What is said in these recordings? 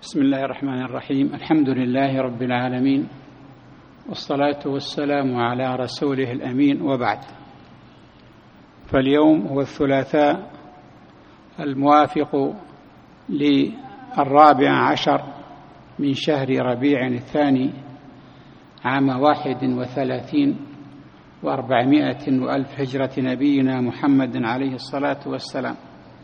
بسم الله الرحمن الرحيم. الحمد لله رب العالمين، والصلاة والسلام على رسوله الأمين، وبعد. فاليوم هو الثلاثاء الموافق ل14 من شهر ربيع الثاني عام 31 و400 وألف هجرة نبينا محمد عليه الصلاة والسلام.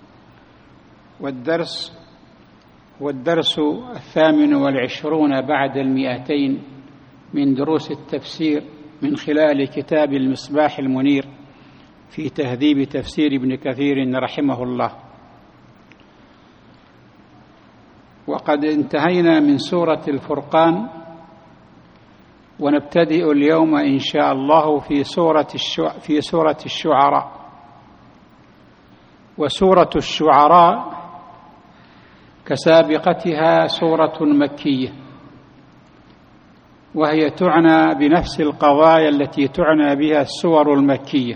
والدرس 28 بعد 200 من دروس التفسير من خلال كتاب المصباح المنير في تهذيب تفسير ابن كثير رحمه الله. وقد انتهينا من سورة الفرقان، ونبتدئ اليوم إن شاء الله في سورة الشعراء. وسورة الشعراء كسابقتها سورة مكية، وهي تعنى بنفس القضايا التي تعنى بها السور المكية،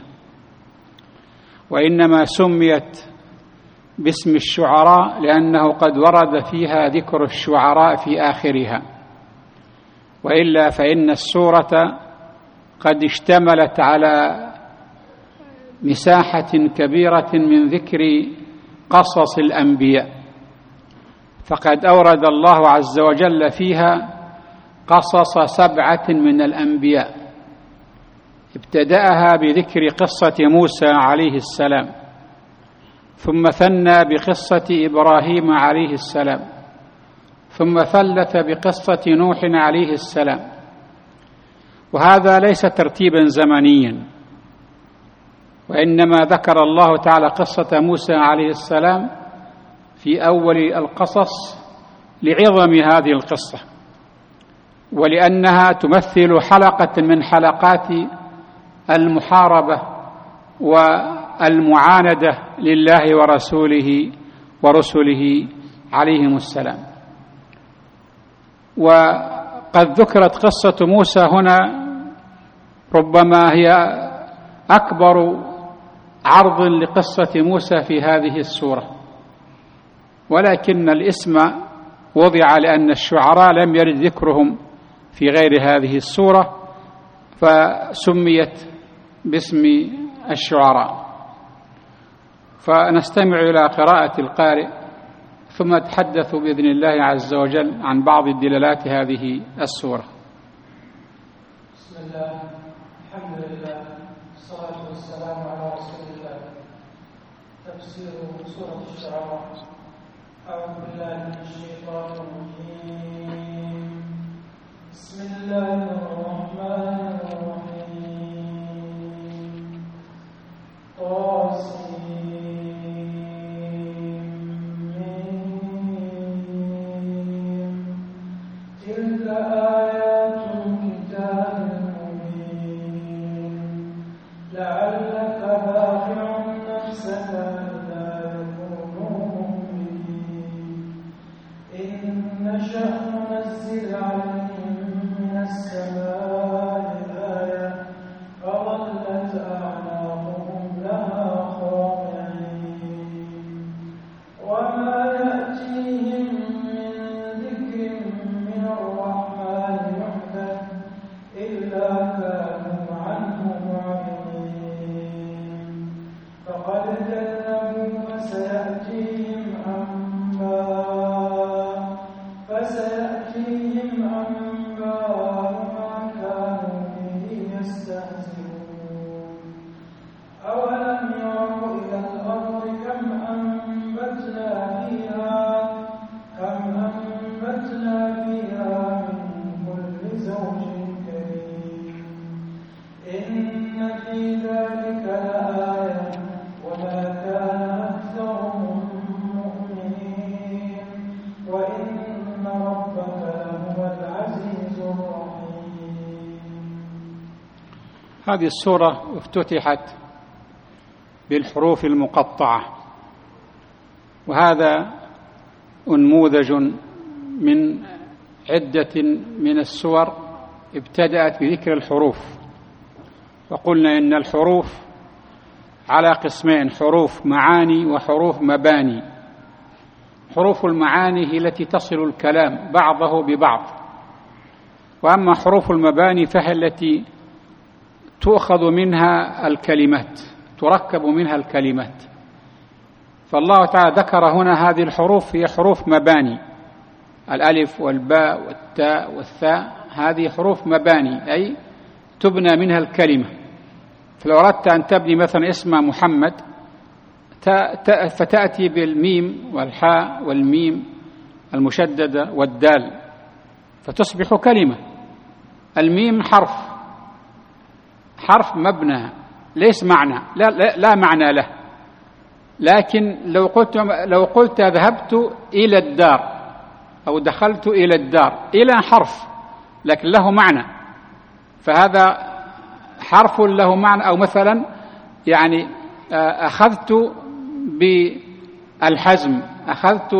وإنما سميت باسم الشعراء لأنه قد ورد فيها ذكر الشعراء في آخرها، وإلا فإن السورة قد اشتملت على مساحة كبيرة من ذكر قصص الأنبياء، فقد أورد الله عز وجل فيها قصص 7 من الأنبياء، ابتدأها بذكر قصة موسى عليه السلام، ثم ثنى بقصة إبراهيم عليه السلام، ثم ثلث بقصة نوح عليه السلام. وهذا ليس ترتيبا زمنيا، وإنما ذكر الله تعالى قصة موسى عليه السلام في أول القصص لعظم هذه القصة، ولأنها تمثل حلقة من حلقات المحاربة والمعاندة لله ورسله عليهم السلام. وقد ذكرت قصة موسى هنا، ربما هي أكبر عرض لقصة موسى في هذه السورة، ولكن الاسم وضع لأن الشعراء لم يرد ذكرهم في غير هذه السورة، فسميت باسم الشعراء. فنستمع إلى قراءة القارئ، ثم نتحدث بإذن الله عز وجل عن بعض الدلالات هذه السورة. بسم الله، الحمد لله، والصلاة والسلام على رسول الله. تفسير سورة الشعراء. أعوذ بالله من الشيطان الرجيم. بسم الله الرحمن الرحيم. تلك آيات الكتاب المبين لعلك باخع نفسك ألا يكونوا مؤمنين إن نشأ ننزل عليهم من السماء آية فظلت أعناقهم لها خاضعين وما يأتيهم من ذكر من الرحمن يحدث إلا كانوا عنه معرضين فقد كذبوا فسيأتيهم أنباء ما كانوا به يستهزئون أولم يروا إلى الأرض كم أنبتنا فيها من كل زوج كريم إن في ذلك لآية وما كان أكثرهم مؤمنين وإن ربك لهو العزيز الرحيم. هذه السورة افتتحت بالحروف المقطعة، وهذا نموذج من عدة من السور ابتدأت بذكر الحروف. وقلنا إن الحروف على قسمين: حروف معاني وحروف مباني. حروف المعاني هي التي تصل الكلام بعضه ببعض، وأما حروف المباني فهي التي تؤخذ منها الكلمات، تركب منها الكلمات. فالله تعالى ذكر هنا هذه الحروف هي حروف مباني، الألف والباء والتاء والثاء، هذه حروف مباني أي تبنى منها الكلمة. فلو أردت أن تبني مثلا اسم محمد فتأتي بالميم والحاء والميم المشددة والدال فتصبح كلمة. الميم حرف مبنى ليس معنى، لا معنى له، لكن لو قلت ذهبت إلى الدار أو دخلت إلى الدار، إلى حرف لكن له معنى، فهذا حرف له معنى. أو مثلا يعني أخذت بالحزم، أخذت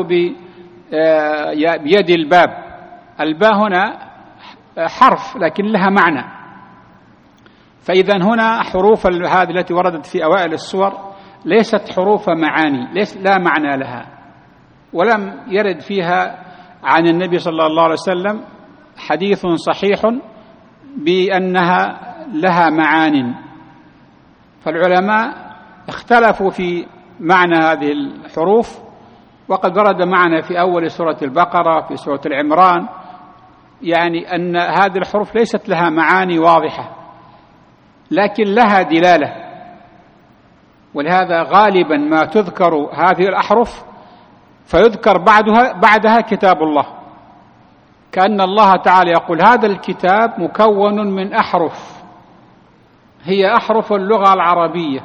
بيد الباب، الباء هنا حرف لكن لها معنى. فإذا هنا حروف هذه التي وردت في أوائل السور ليست حروف معاني، لا معنى لها، ولم يرد فيها عن النبي صلى الله عليه وسلم حديث صحيح بأنها لها معان. فالعلماء اختلفوا في معنى هذه الحروف، وقد ورد معنا في أول سورة البقرة، في سورة العمران، يعني أن هذه الحروف ليست لها معاني واضحة لكن لها دلالة. ولهذا غالبا ما تذكر هذه الأحرف فيذكر بعدها كتاب الله، كأن الله تعالى يقول هذا الكتاب مكون من أحرف هي أحرف اللغة العربية،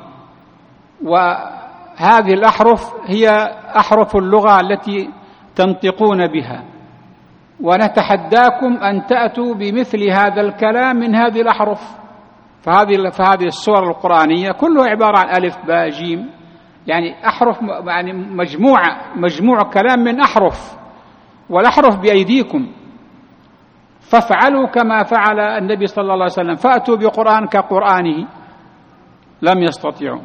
وهذه الأحرف هي أحرف اللغة التي تنطقون بها، ونتحداكم أن تأتوا بمثل هذا الكلام من هذه الأحرف. فهذه السور القرآنية كلها عبارة عن ألف باء جيم، يعني أحرف، يعني مجموع كلام من أحرف، والأحرف بأيديكم، فافعلوا كما فعل النبي صلى الله عليه وسلم، فأتوا بقرآن كقرآنه، لم يستطيعوا.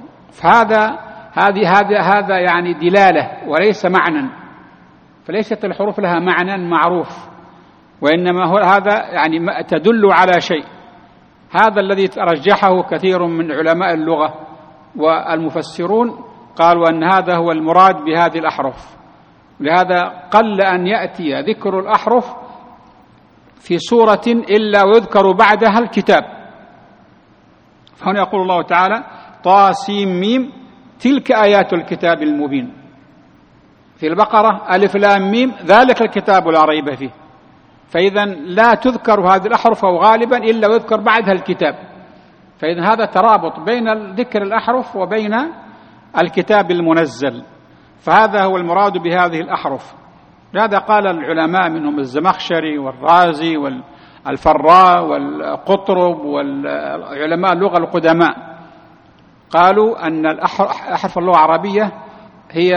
هذا يعني دلالة وليس معنى، فليست الحروف لها معنى معروف، وإنما هذا يعني تدل على شيء. هذا الذي رجحه كثير من علماء اللغة والمفسرون، قالوا أن هذا هو المراد بهذه الأحرف. لهذا قل أن يأتي ذكر الأحرف في سورة إلا ويذكر بعدها الكتاب. فهنا يقول الله تعالى طاسيم ميم تلك آيات الكتاب المبين. في البقرة ألف لام ميم ذلك الكتاب لا ريب فيه. فإذا لا تذكر هذه الأحرف أو غالبا إلا ويذكر بعدها الكتاب. فإذا هذا ترابط بين ذكر الأحرف وبين الكتاب المنزل، فهذا هو المراد بهذه الأحرف. لهذا قال العلماء منهم الزمخشري والرازي والفراء والقطرب والعلماء اللغة القدماء، قالوا أن أحرف اللغة العربية هي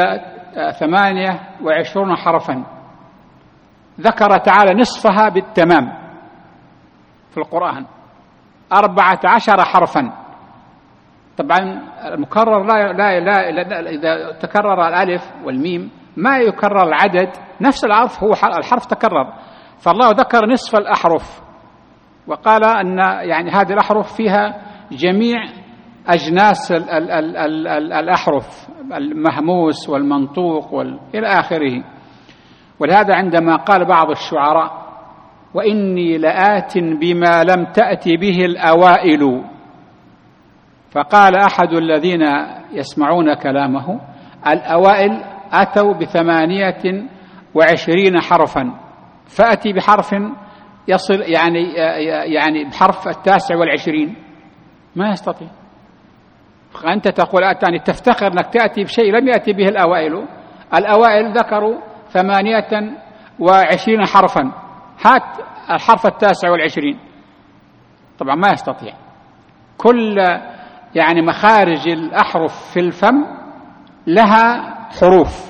28 حرفا، ذكر تعالى نصفها بالتمام في القرآن 14 حرفا. طبعا المكرر لا إذا تكرر الألف والميم ما يكرر العدد، نفس الحرف هو الحرف تكرر، فالله ذكر نصف الأحرف وقال أن يعني هذه الأحرف فيها جميع أجناس الأحرف، المهموس والمنطوق إلى آخره. ولهذا عندما قال بعض الشعراء وإني لآت بما لم تأت به الأوائل، فقال أحد الذين يسمعون كلامه الأوائل أتوا 28 حرفا، فأتي بحرف يصل يعني بحرف 29 ما يستطيع. فأنت تقول يعني تفتخر أنك تأتي بشيء لم يأتي به الأوائل. الأوائل ذكروا 28 حرفا، هات الحرف 29 طبعا ما يستطيع. كل يعني مخارج الأحرف في الفم لها حروف،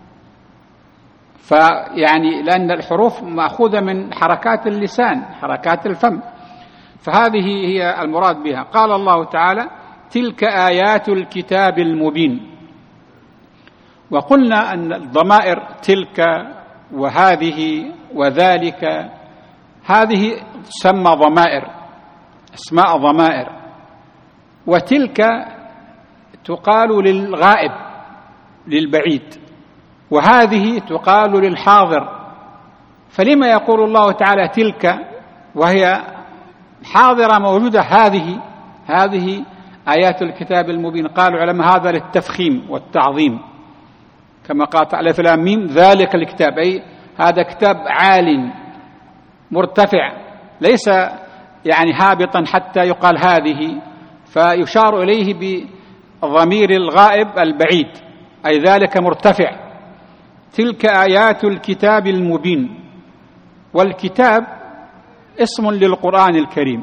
فيعني لأن الحروف مأخوذة من حركات اللسان، حركات الفم، فهذه هي المراد بها. قال الله تعالى تلك آيات الكتاب المبين. وقلنا أن الضمائر تلك وهذه وذلك هذه تسمى ضمائر، اسماء ضمائر، وتلك تقال للغائب للبعيد، وهذه تقال للحاضر. فلما يقول الله تعالى تلك وهي حاضرة موجودة؟ هذه آيات الكتاب المبين. قال العلماء هذا للتفخيم والتعظيم، كما قال ألف لام ميم ذلك الكتاب، أي هذا كتاب عال مرتفع، ليس يعني هابطا حتى يقال هذه، فيشار إليه بضمير الغائب البعيد، أي ذلك مرتفع. تلك آيات الكتاب المبين، والكتاب اسم للقرآن الكريم،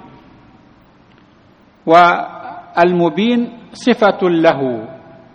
والمبين صفة له،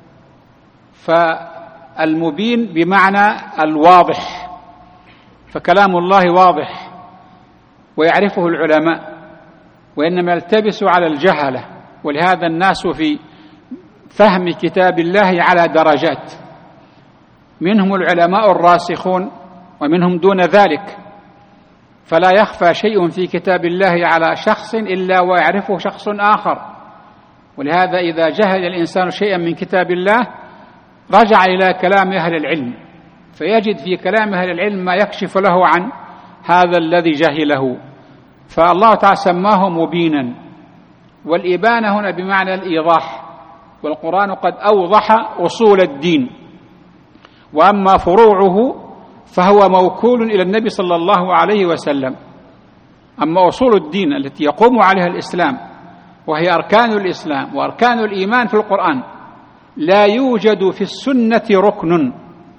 فالمبين بمعنى الواضح، فكلام الله واضح ويعرفه العلماء، وإنما يلتبس على الجهلة. ولهذا الناس في فهم كتاب الله على درجات، منهم العلماء الراسخون ومنهم دون ذلك، فلا يخفى شيء في كتاب الله على شخص إلا ويعرفه شخص آخر. ولهذا إذا جهل الإنسان شيئا من كتاب الله رجع إلى كلام أهل العلم، فيجد في كلام أهل العلم ما يكشف له عن هذا الذي جهله. فالله تعالى سماه مبينا، والإبانة هنا بمعنى الإيضاح، والقرآن قد أوضح أصول الدين، وأما فروعه فهو موكول إلى النبي صلى الله عليه وسلم. أما أصول الدين التي يقوم عليها الإسلام، وهي أركان الإسلام وأركان الإيمان في القرآن، لا يوجد في السنة ركن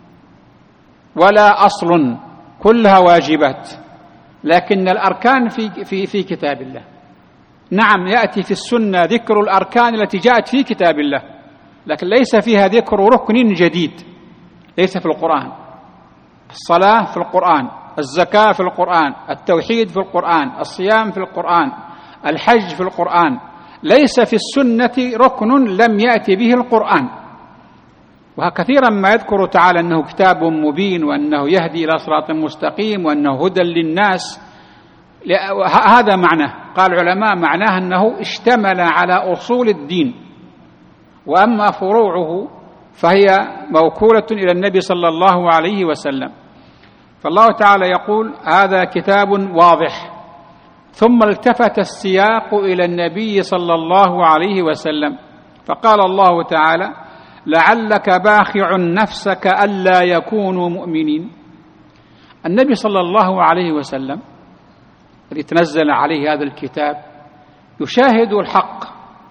ولا أصل، كلها واجبات، لكن الأركان في كتاب الله. نعم، يأتي في السنة ذكر الأركان التي جاءت في كتاب الله، لكن ليس فيها ذكر ركن جديد، ليس في القرآن. الصلاة في القرآن، الزكاة في القرآن، التوحيد في القرآن، الصيام في القرآن، الحج في القرآن، ليس في السنة ركن لم يأتي به القرآن. وكثيرا ما يذكر تعالى أنه كتاب مبين، وأنه يهدي إلى صراط مستقيم، وأنه هدى للناس. هذا معناه. قال العلماء معناه أنه اشتمل على أصول الدين، وأما فروعه فهي موكولة إلى النبي صلى الله عليه وسلم. فالله تعالى يقول هذا كتاب واضح، ثم التفت السياق إلى النبي صلى الله عليه وسلم، فقال الله تعالى لعلك باخع نفسك ألا يكونوا مؤمنين. النبي صلى الله عليه وسلم الذي تنزل عليه هذا الكتاب يشاهد الحق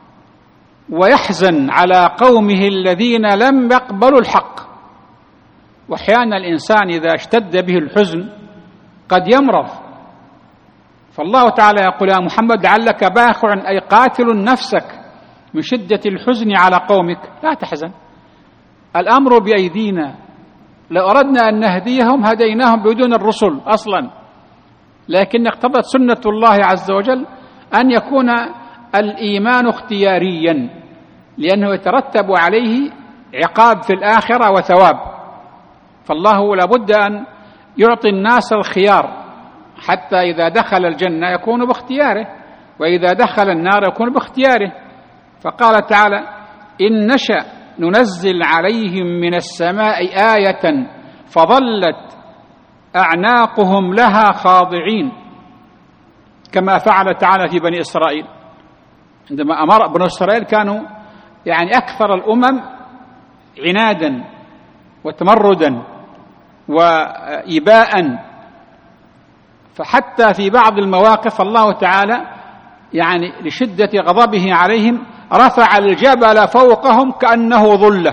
ويحزن على قومه الذين لم يقبلوا الحق. وأحيانا الإنسان إذا اشتد به الحزن قد يمرض، فالله تعالى يقول يا محمد لعلك باخع، أي قاتل نفسك من شدة الحزن على قومك، لا تحزن، الأمر بأيدينا، لو أردنا أن نهديهم هديناهم بدون الرسل أصلا، لكن اقتضت سنة الله عز وجل أن يكون الإيمان اختياريا، لأنه يترتب عليه عقاب في الآخرة وثواب. فالله لابد أن يعطي الناس الخيار، حتى إذا دخل الجنة يكون باختياره، وإذا دخل النار يكون باختياره. فقال تعالى إن نشأ ننزل عليهم من السماء آية فظلت أعناقهم لها خاضعين، كما فعل تعالى في بني إسرائيل. عندما أمر بني إسرائيل كانوا يعني أكثر الأمم عنادا وتمردا وإباء، فحتى في بعض المواقف الله تعالى يعني لشدة غضبه عليهم رفع الجبل فوقهم كأنه ظلة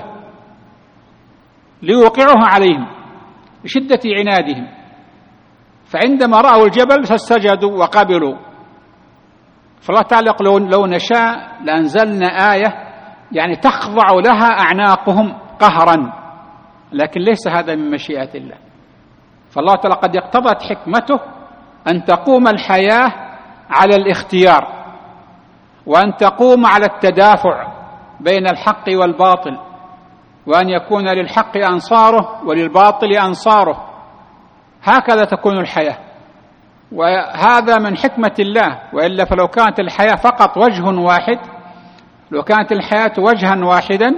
ليوقعه عليهم لشدة عنادهم، فعندما رأوا الجبل فسجدوا وقبلوا. فالله تعالى يقول لو نشاء لأنزلنا آية يعني تخضع لها أعناقهم قهرا، لكن ليس هذا من مشيئة الله. فالله تعالى قد اقتضت حكمته أن تقوم الحياة على الاختيار، وأن تقوم على التدافع بين الحق والباطل، وأن يكون للحق أنصاره وللباطل أنصاره، هكذا تكون الحياة. وهذا من حكمة الله، وإلا فلو كانت الحياة فقط وجه واحد، لو كانت الحياة وجها واحدا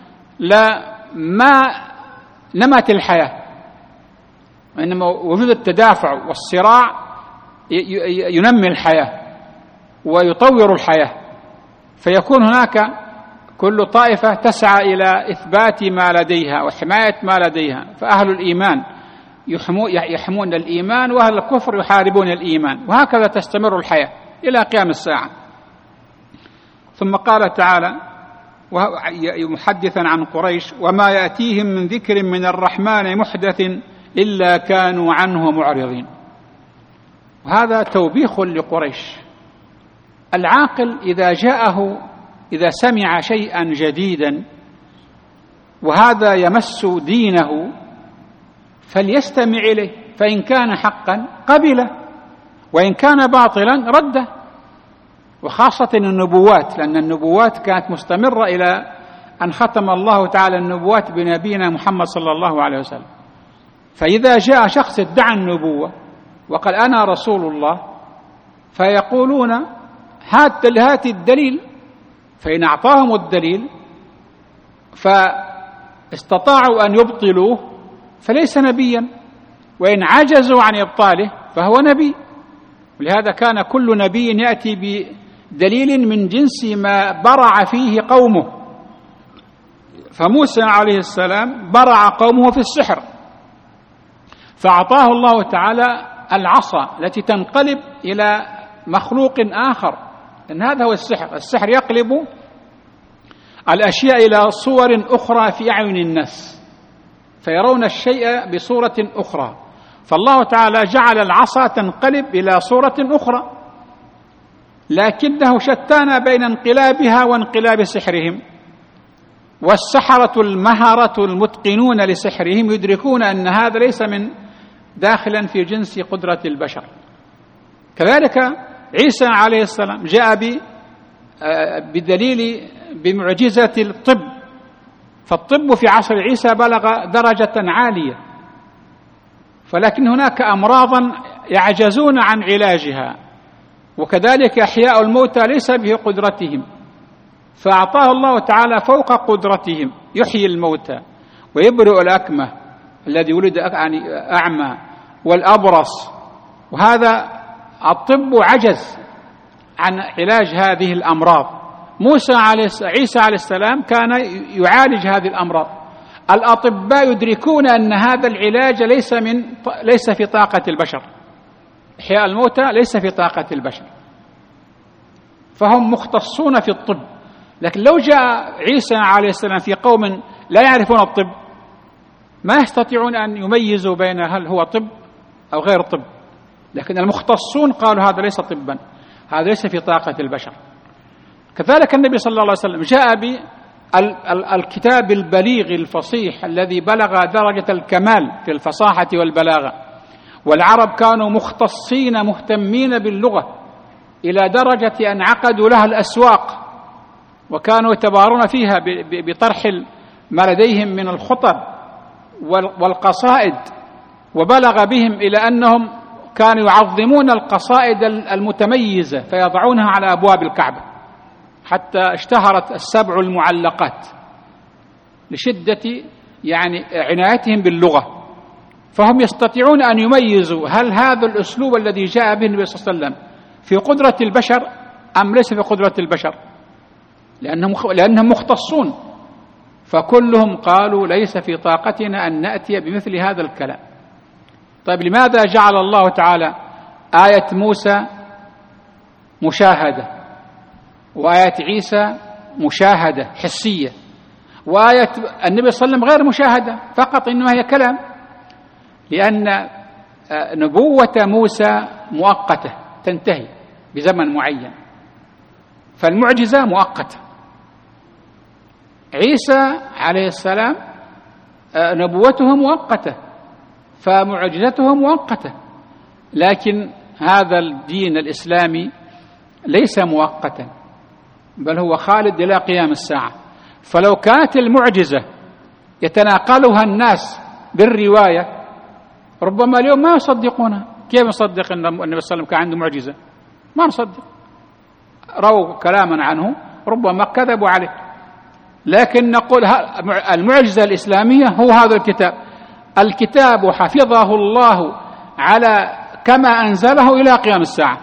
لما نمت الحياة، وإنما وجود التدافع والصراع ينمي الحياة ويطور الحياة، فيكون هناك كل طائفة تسعى إلى إثبات ما لديها وحماية ما لديها، فأهل الإيمان يحمون الإيمان، وأهل الكفر يحاربون الإيمان، وهكذا تستمر الحياة إلى قيام الساعة. ثم قال تعالى محدثا عن قريش: وما يأتيهم من ذكر من الرحمن محدث إلا كانوا عنه معرضين. وهذا توبيخ لقريش. العاقل إذا سمع شيئا جديدا وهذا يمس دينه فليستمع إليه، فإن كان حقا قبله، وإن كان باطلا رده. وخاصة النبوات، لأن النبوات كانت مستمرة إلى أن ختم الله تعالى النبوات بنبينا محمد صلى الله عليه وسلم. فإذا جاء شخص ادعى النبوة وقال أنا رسول الله، فيقولون هات الدليل، فإن أعطاهم الدليل فاستطاعوا أن يبطلوه فليس نبيا، وإن عجزوا عن إبطاله فهو نبي. ولهذا كان كل نبي يأتي بدليل من جنس ما برع فيه قومه. فموسى عليه السلام برع قومه في السحر، فأعطاه الله تعالى العصا التي تنقلب إلى مخلوق آخر، لأن هذا هو السحر. السحر يقلب الأشياء إلى صور أخرى في أعين الناس، فيرون الشيء بصورة أخرى. فالله تعالى جعل العصا تنقلب إلى صورة أخرى، لكنه شتان بين انقلابها وانقلاب سحرهم. والسحرة المهرة المتقنون لسحرهم يدركون أن هذا ليس من داخلا في جنس قدرة البشر. كذلك عيسى عليه السلام جاء بدليل بمعجزة الطب، فالطب في عصر عيسى بلغ درجة عالية، فلكن هناك أمراضا يعجزون عن علاجها، وكذلك إحياء الموتى ليس به قدرتهم، فأعطاه الله تعالى فوق قدرتهم، يحيي الموتى ويبرئ الأكمه الذي ولد أعمى والأبرص. وهذا الطب عجز عن علاج هذه الأمراض. عيسى عليه السلام كان يعالج هذه الأمراض. الأطباء يدركون أن هذا العلاج ليس في طاقة البشر، إحياء الموتى ليس في طاقة البشر، فهم مختصون في الطب. لكن لو جاء عيسى عليه السلام في قوم لا يعرفون الطب ما يستطيعون أن يميزوا بين هل هو طب أو غير طب، لكن المختصون قالوا هذا ليس طبا، هذا ليس في طاقة البشر. كذلك النبي صلى الله عليه وسلم جاء بالكتاب البليغ الفصيح الذي بلغ درجة الكمال في الفصاحة والبلاغة، والعرب كانوا مختصين مهتمين باللغة إلى درجة أن عقدوا لها الأسواق، وكانوا يتبارون فيها بطرح ما لديهم من الخطب والقصائد، وبلغ بهم إلى أنهم كانوا يعظمون القصائد المتميزة فيضعونها على أبواب الكعبة، حتى اشتهرت السبع المعلقات لشدة عنايتهم باللغة. فهم يستطيعون أن يميزوا هل هذا الأسلوب الذي جاء به النبي صلى الله عليه وسلم في قدرة البشر أم ليس في قدرة البشر، لأنهم مختصون. فكلهم قالوا ليس في طاقتنا أن نأتي بمثل هذا الكلام. طيب لماذا جعل الله تعالى آية موسى مشاهدة، وآية عيسى مشاهدة حسية، وآية النبي صلى الله عليه وسلم غير مشاهدة فقط إنما هي كلام؟ لأن نبوة موسى مؤقتة تنتهي بزمن معين، فالمعجزة مؤقتة. عيسى عليه السلام نبوته مؤقتة فمعجزته مؤقتة، لكن هذا الدين الإسلامي ليس مؤقتا بل هو خالد إلى قيام الساعة. فلو كانت المعجزة يتناقلها الناس بالرواية ربما اليوم ما يصدقونها. كيف نصدق أن النبي صلى الله عليه وسلم كان عنده معجزة؟ ما نصدق. رووا كلاما عنه ربما كذبوا عليه، لكن نقول المعجزة الإسلامية هو هذا الكتاب حفظه الله على كما أنزله إلى قيام الساعة،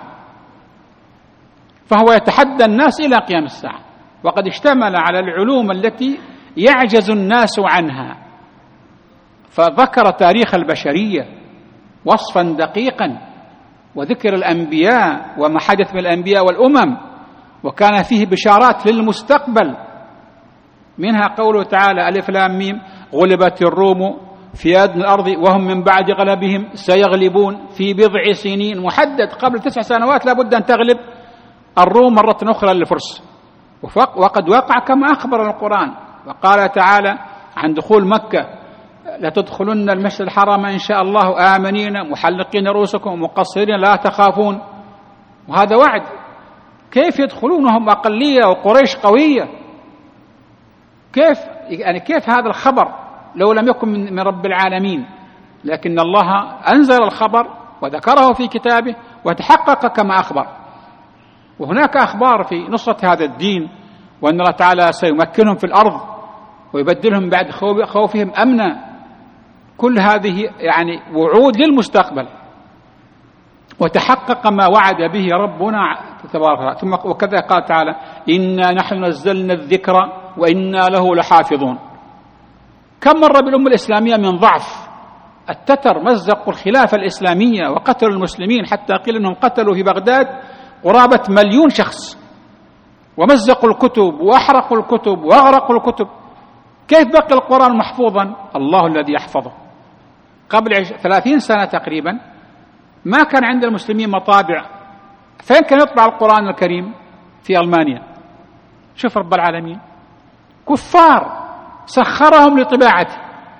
فهو يتحدى الناس إلى قيام الساعة، وقد اشتمل على العلوم التي يعجز الناس عنها، فذكر تاريخ البشرية وصفا دقيقا، وذكر الأنبياء وما حدث من الأنبياء والأمم، وكان فيه بشارات للمستقبل، منها قوله تعالى: ألف لام ميم غلبت الروم في أدنى الأرض وهم من بعد غلبهم سيغلبون في بضع سنين، محدد قبل 9 سنوات لابد أن تغلب الروم مرة أخرى للفرس، وقد وقع كما أخبر القرآن. وقال تعالى عن دخول مكة: لتدخلن المسجد الحرام إن شاء الله آمنين محلقين رؤوسكم ومقصرين لا تخافون، وهذا وعد. كيف يدخلونهم أقلية وقريش قوية؟ كيف هذا الخبر لو لم يكن من رب العالمين؟ لكن الله أنزل الخبر وذكره في كتابه وتحقق كما أخبر. وهناك أخبار في نصرة هذا الدين، وأن الله تعالى سيمكنهم في الأرض ويبدلهم بعد خوفهم أمنا. كل هذه يعني وعود للمستقبل، وتحقق ما وعد به ربنا تبارك وتعالى. ثم وكذا قال تعالى: إنا نحن نزلنا الذكر وإنا له لحافظون. كم مر بالأمة الإسلامية من ضعف، التتر مزقوا الخلافة الإسلامية وقتلوا المسلمين، حتى قيل أنهم قتلوا في بغداد قرابة 1,000,000 شخص، ومزقوا الكتب وأحرقوا الكتب وأغرقوا الكتب. كيف بقي القرآن محفوظا؟ الله الذي يحفظه. قبل 30 سنة تقريبا ما كان عند المسلمين مطابع، فين كان يطبع القرآن الكريم؟ في ألمانيا. شوف رب العالمين، كفار سخرهم لطباعته.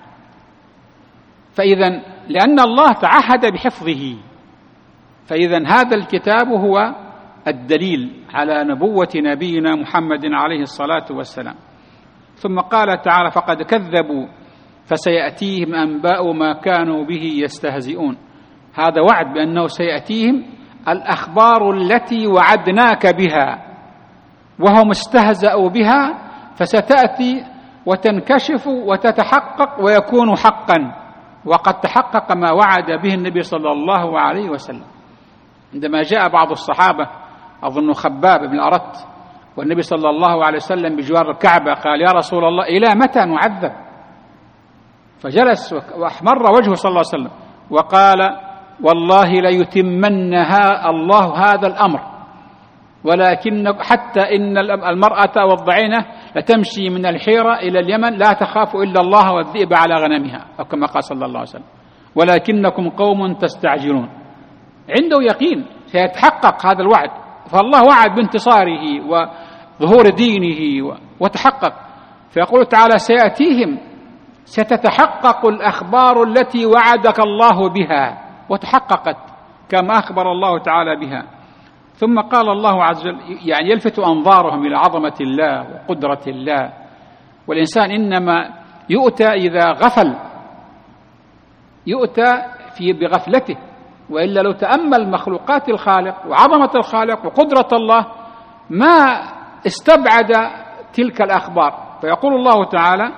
فإذا لأن الله تعهد بحفظه، فإذا هذا الكتاب هو الدليل على نبوة نبينا محمد عليه الصلاة والسلام. ثم قال تعالى: فقد كذبوا فسيأتيهم أنباء ما كانوا به يستهزئون. هذا وعد بأنه سيأتيهم الأخبار التي وعدناك بها، وهم استهزأوا بها، فستأتي وتنكشف وتتحقق ويكون حقا. وقد تحقق ما وعد به النبي صلى الله عليه وسلم. عندما جاء بعض الصحابة، أظن خباب بن الأرت، والنبي صلى الله عليه وسلم بجوار الكعبة، قال: يا رسول الله إلى متى نعذب؟ فجلس وأحمر وجهه صلى الله عليه وسلم وقال: والله ليتمنها الله هذا الأمر، ولكن حتى إن المرأة والضعينة لتمشي من الحيرة إلى اليمن لا تخاف إلا الله والذئب على غنمها، أو كما قال صلى الله عليه وسلم، ولكنكم قوم تستعجلون. عنده يقين سيتحقق هذا الوعد، فالله وعد بانتصاره وظهور دينه وتحقق. فيقول تعالى: سيأتيهم، ستتحقق الأخبار التي وعدك الله بها، وتحققت كما أخبر الله تعالى بها. ثم قال الله عز وجل، يعني يلفت أنظارهم إلى عظمة الله وقدرة الله. والإنسان إنما يؤتى إذا غفل، يؤتى بغفلته، وإلا لو تأمل مخلوقات الخالق وعظمة الخالق وقدرة الله ما استبعد تلك الأخبار. فيقول الله تعالى: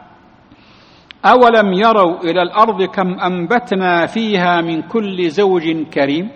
أولم يروا إلى الأرض كم أنبتنا فيها من كل زوج كريم.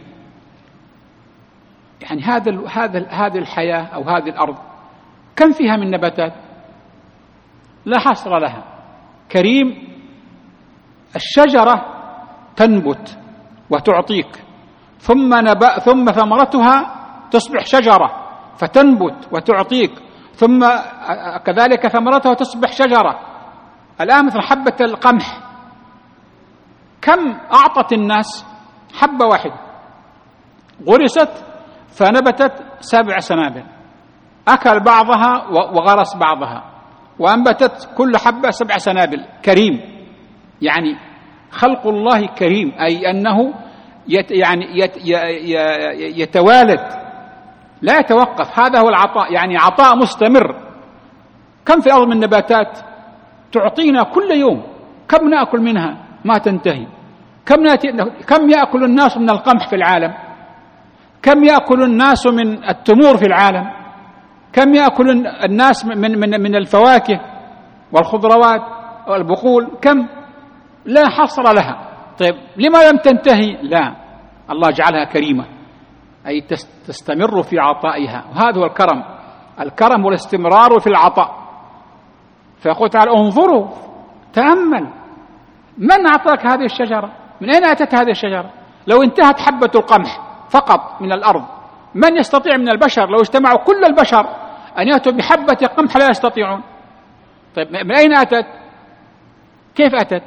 يعني هذه الحياة أو هذه الأرض كم فيها من نباتات لا حصر لها. كريم، الشجرة تنبت وتعطيك، ثم ثمرتها تصبح شجرة فتنبت وتعطيك، ثم كذلك ثمرتها تصبح شجرة. الآن مثل حبة القمح، كم أعطت الناس؟ حبة واحدة غرست فنبتت 7 سنابل، أكل بعضها وغرس بعضها، وأنبتت كل حبة 7 سنابل. كريم، يعني خلق الله كريم، أي أنه يتوالد لا يتوقف. هذا هو العطاء، يعني عطاء مستمر. كم في الأرض من نباتات؟ تعطينا كل يوم، كم نأكل منها ما تنتهي، كم يأكل الناس من القمح في العالم، كم يأكل الناس من التمور في العالم، كم يأكل الناس من الفواكه والخضروات والبقول، كم، لا حصر لها. طيب لما لم تنتهي؟ لا، الله جعلها كريمة، أي تستمر في عطائها، وهذا هو الكرم. الكرم والاستمرار في العطاء. فيقول تعالى انظروا، تأمل، من أعطاك هذه الشجرة؟ من أين أتت هذه الشجرة؟ لو انتهت حبة القمح فقط من الأرض، من يستطيع من البشر لو اجتمعوا كل البشر أن يأتوا بحبة قمح؟ لا يستطيعون. طيب من أين أتت؟ كيف أتت؟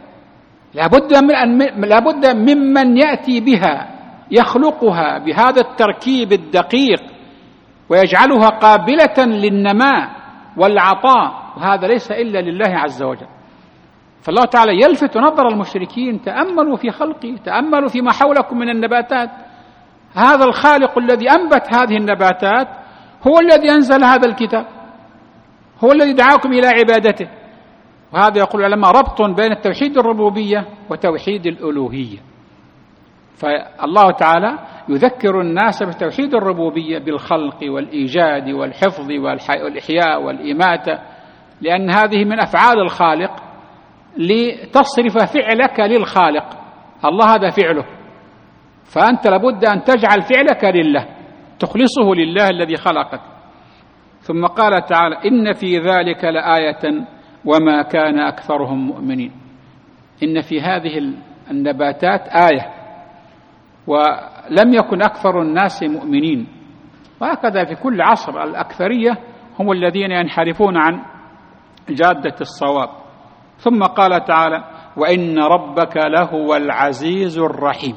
لابد ممن يأتي بها، يخلقها بهذا التركيب الدقيق ويجعلها قابلة للنماء والعطاء، وهذا ليس إلا لله عز وجل. فالله تعالى يلفت نظر المشركين: تأملوا في خلقي، تأملوا فيما حولكم من النباتات. هذا الخالق الذي أنبت هذه النباتات هو الذي أنزل هذا الكتاب، هو الذي دعاكم إلى عبادته. وهذا يقول العلماء ربط بين توحيد الربوبية وتوحيد الألوهية. فالله تعالى يذكر الناس بتوحيد الربوبية بالخلق والإيجاد والحفظ والإحياء والإماتة، لأن هذه من أفعال الخالق، لتصرف فعلك للخالق. الله هذا فعله، فأنت لابد أن تجعل فعلك لله، تخلصه لله الذي خلقك. ثم قال تعالى: إن في ذلك لآية وما كان أكثرهم مؤمنين. إن في هذه النباتات آية، ولم يكن أكثر الناس مؤمنين. وهكذا في كل عصر الأكثرية هم الذين ينحرفون عن جادة الصواب. ثم قال تعالى: وإن ربك لهو العزيز الرحيم.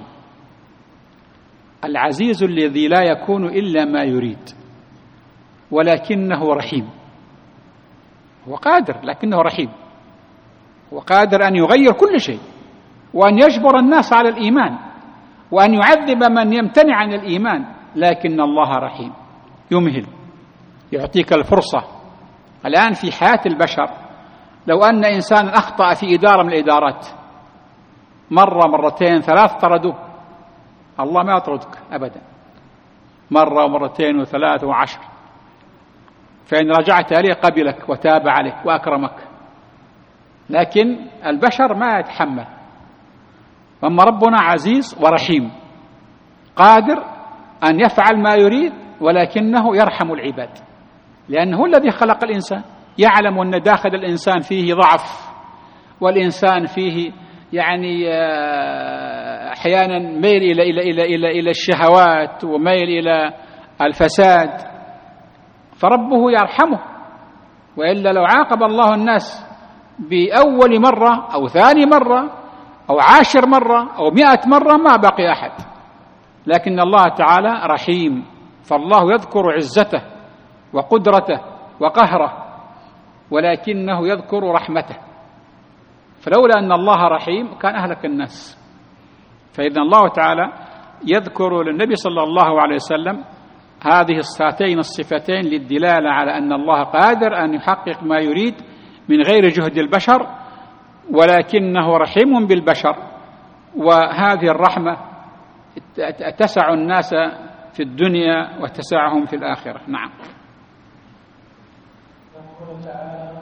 العزيز الذي لا يكون إلا ما يريد، ولكنه رحيم. هو قادر لكنه رحيم، هو قادر أن يغير كل شيء، وأن يجبر الناس على الإيمان، وأن يعذب من يمتنع عن الإيمان، لكن الله رحيم، يمهل، يعطيك الفرصة. الآن في حياة البشر لو أن إنسان أخطأ في إدارة من الإدارات مرة مرتين ثلاث طردوه، الله ما يطردك أبدا، مرة ومرتين وثلاث وعشر، فإن رجعت إليه قبلك وتاب عليك وأكرمك. لكن البشر ما يتحمل. أما ربنا عزيز ورحيم، قادر أن يفعل ما يريد، ولكنه يرحم العباد، لأنه الذي خلق الإنسان، يعلم أن داخل الإنسان فيه ضعف، والإنسان فيه يعني أحيانا ميل إلى الشهوات وميل إلى الفساد، فربه يرحمه. وإلا لو عاقب الله الناس بأول مرة أو ثاني مرة أو 10 مرة أو 100 مرة ما بقي أحد. لكن الله تعالى رحيم، فالله يذكر عزته وقدرته وقهره، ولكنه يذكر رحمته. فلولا أن الله رحيم كان أهلك الناس. فإذن الله تعالى يذكر للنبي صلى الله عليه وسلم هذه هاتين الصفتين للدلالة على أن الله قادر أن يحقق ما يريد من غير جهد البشر، ولكنه رحيم بالبشر. وهذه الرحمة تسع الناس في الدنيا وتسعهم في الآخرة. نعم. يقول تعالى: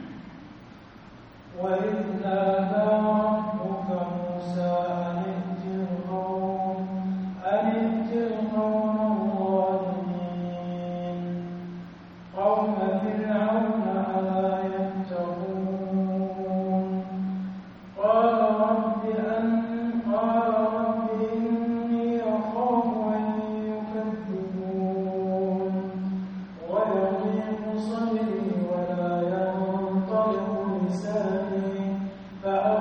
وإذ نادى ربك موسى أن ائت القوم الظالمين قوم فرعون ألا يتقون قال رب إني أخاف أن يكذبون ويضيق صدري ولا ينطلق لساني فأعلم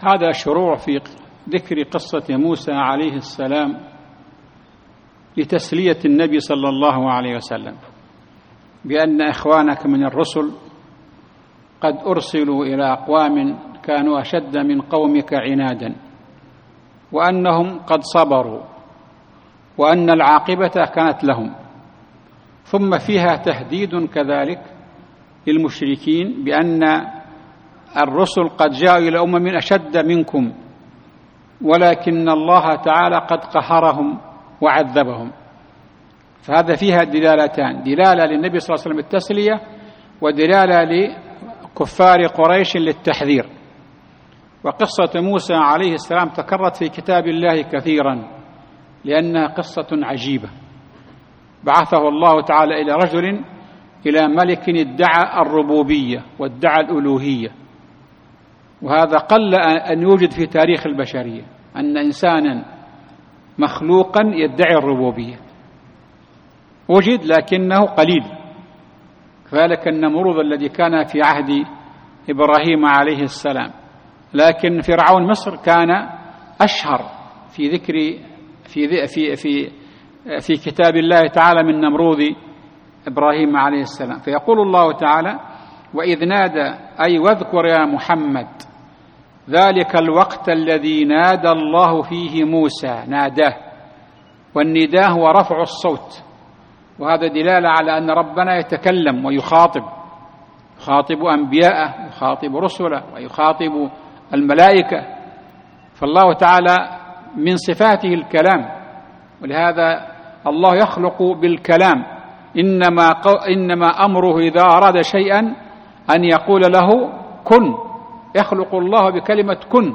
هذا شروع في ذكر قصة موسى عليه السلام لتسلية النبي صلى الله عليه وسلم بأن إخوانك من الرسل قد أرسلوا إلى أقوام كانوا أشد من قومك عنادا، وأنهم قد صبروا، وأن العاقبة كانت لهم. ثم فيها تهديد كذلك للمشركين بأن الرسل قد جاءوا إلى أمم أشد منكم، ولكن الله تعالى قد قهرهم وعذبهم. فهذا فيها دلالتان: دلالة للنبي صلى الله عليه وسلم التسلية، ودلالة لكفار قريش للتحذير. وقصة موسى عليه السلام تكررت في كتاب الله كثيرا لأنها قصة عجيبة. بعثه الله تعالى إلى رجل، إلى ملك ادعى الربوبية وادعى الألوهية، وهذا قل أن يوجد في تاريخ البشرية أن إنسانا مخلوقا يدعي الربوبية. وجد لكنه قليل. كذلك النمرود الذي كان في عهد إبراهيم عليه السلام. لكن فرعون مصر كان أشهر في ذكر في كتاب الله تعالى من نمرود إبراهيم عليه السلام. فيقول الله تعالى: وإذ نادى، أي واذكر يا محمد ذلك الوقت الذي نادى الله فيه موسى، ناداه، والنداء هو رفع الصوت، وهذا دلالة على أن ربنا يتكلم ويخاطب أنبياءه، يخاطب رسله، ويخاطب الملائكة. فالله تعالى من صفاته الكلام، ولهذا الله يخلق بالكلام. إنما أمره إذا أراد شيئا أن يقول له كن. يخلق الله بكلمة كن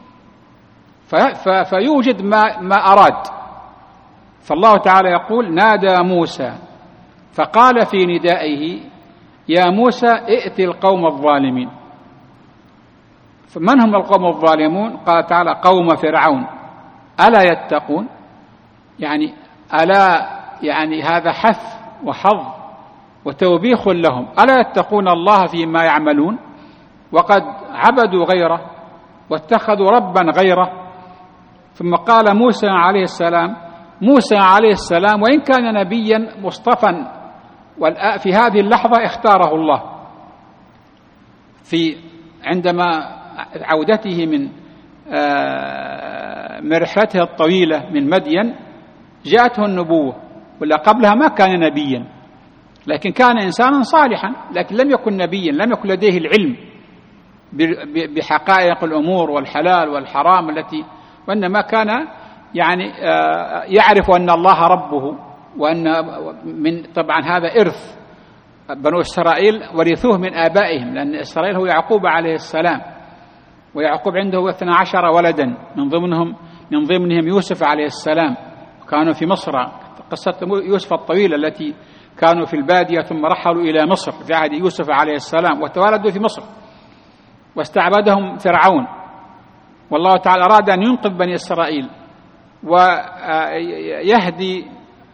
فيوجد ما أراد. فالله تعالى يقول: نادى موسى، فقال في ندائه: يا موسى ائت القوم الظالمين. فمن هم القوم الظالمون؟ قال تعالى: قوم فرعون ألا يتقون. يعني هذا حث وحظ وتوبيخ لهم. ألا يتقون الله فيما يعملون وقد عبدوا غيره واتخذوا ربا غيره. ثم قال موسى عليه السلام وإن كان نبيا مصطفى، في هذه اللحظة اختاره الله. عندما عودته من رحلته الطويلة من مدين جاءته النبوة، ولا قبلها ما كان نبيا، لكن كان إنسانا صالحا، لكن لم يكن نبيا، لم يكن لديه العلم بحقائق الأمور والحلال والحرام وإنما كان يعرف أن الله ربه، وأن طبعا هذا إرث بنو إسرائيل ورثوه من آبائهم، لأن إسرائيل هو يعقوب عليه السلام، ويعقوب عنده 12 ولدا من ضمنهم يوسف عليه السلام، وكانوا في مصر. قصة يوسف الطويلة التي كانوا في البادية ثم رحلوا إلى مصر في عهد يوسف عليه السلام، وتولدوا في مصر واستعبدهم فرعون. والله تعالى أراد أن ينقذ بني إسرائيل ويهدي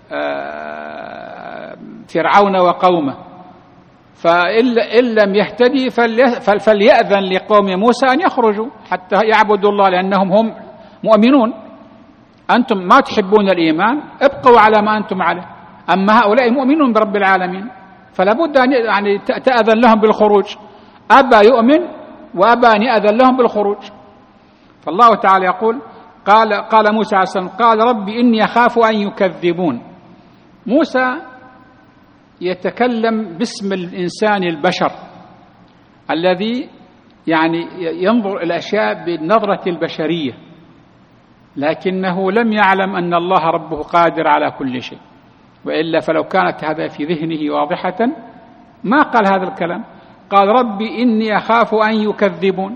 فرعون وقومه، فإن لم يهتدي فليأذن لقوم موسى أن يخرجوا حتى يعبدوا الله، لأنهم هم مؤمنون. أنتم ما تحبون الإيمان، ابقوا على ما أنتم عليه، أما هؤلاء مؤمنون برب العالمين، فلا بد أن تأذن لهم بالخروج. أبى يؤمن وأبى أن يأذن لهم بالخروج. فالله تعالى يقول: قال موسى عليه السلام: قال ربي إني أخاف أن يكذبون. موسى يتكلم باسم الإنسان البشر الذي ينظر إلى الأشياء بالنظرة البشرية، لكنه لم يعلم أن الله ربه قادر على كل شيء، وإلا فلو كانت هذا في ذهنه واضحة ما قال هذا الكلام. قال ربي إني أخاف أن يكذبون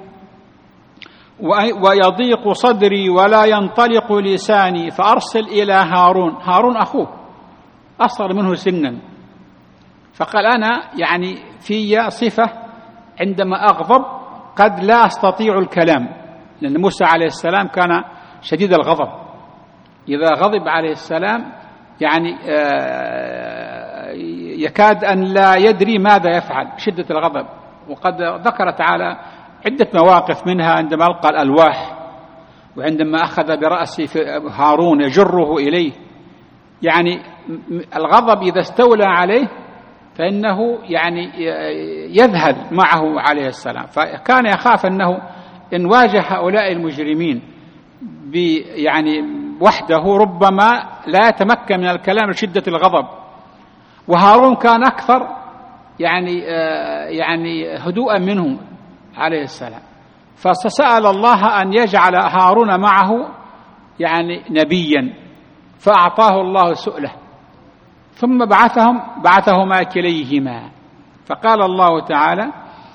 ويضيق صدري ولا ينطلق لساني فأرسل إلى هارون أخوه أصغر منه سنا. فقال أنا في صفة عندما أغضب قد لا أستطيع الكلام، لأن موسى عليه السلام كان شديد الغضب، إذا غضب عليه السلام يكاد أن لا يدري ماذا يفعل، شدة الغضب. وقد ذكر تعالى عدة مواقف، منها عندما ألقى الألواح، وعندما أخذ برأس هارون يجره إليه. يعني الغضب إذا استولى عليه فإنه يعني يذهل معه عليه السلام، فكان يخاف أنه إن واجه هؤلاء المجرمين يعني وحده ربما لا يتمكن من الكلام لشدة الغضب. وهارون كان أكثر يعني هدوءا منه عليه السلام، فسأل الله أن يجعل هارون معه يعني نبيا، فأعطاه الله سؤله، ثم بعثهما كليهما. فقال الله تعالى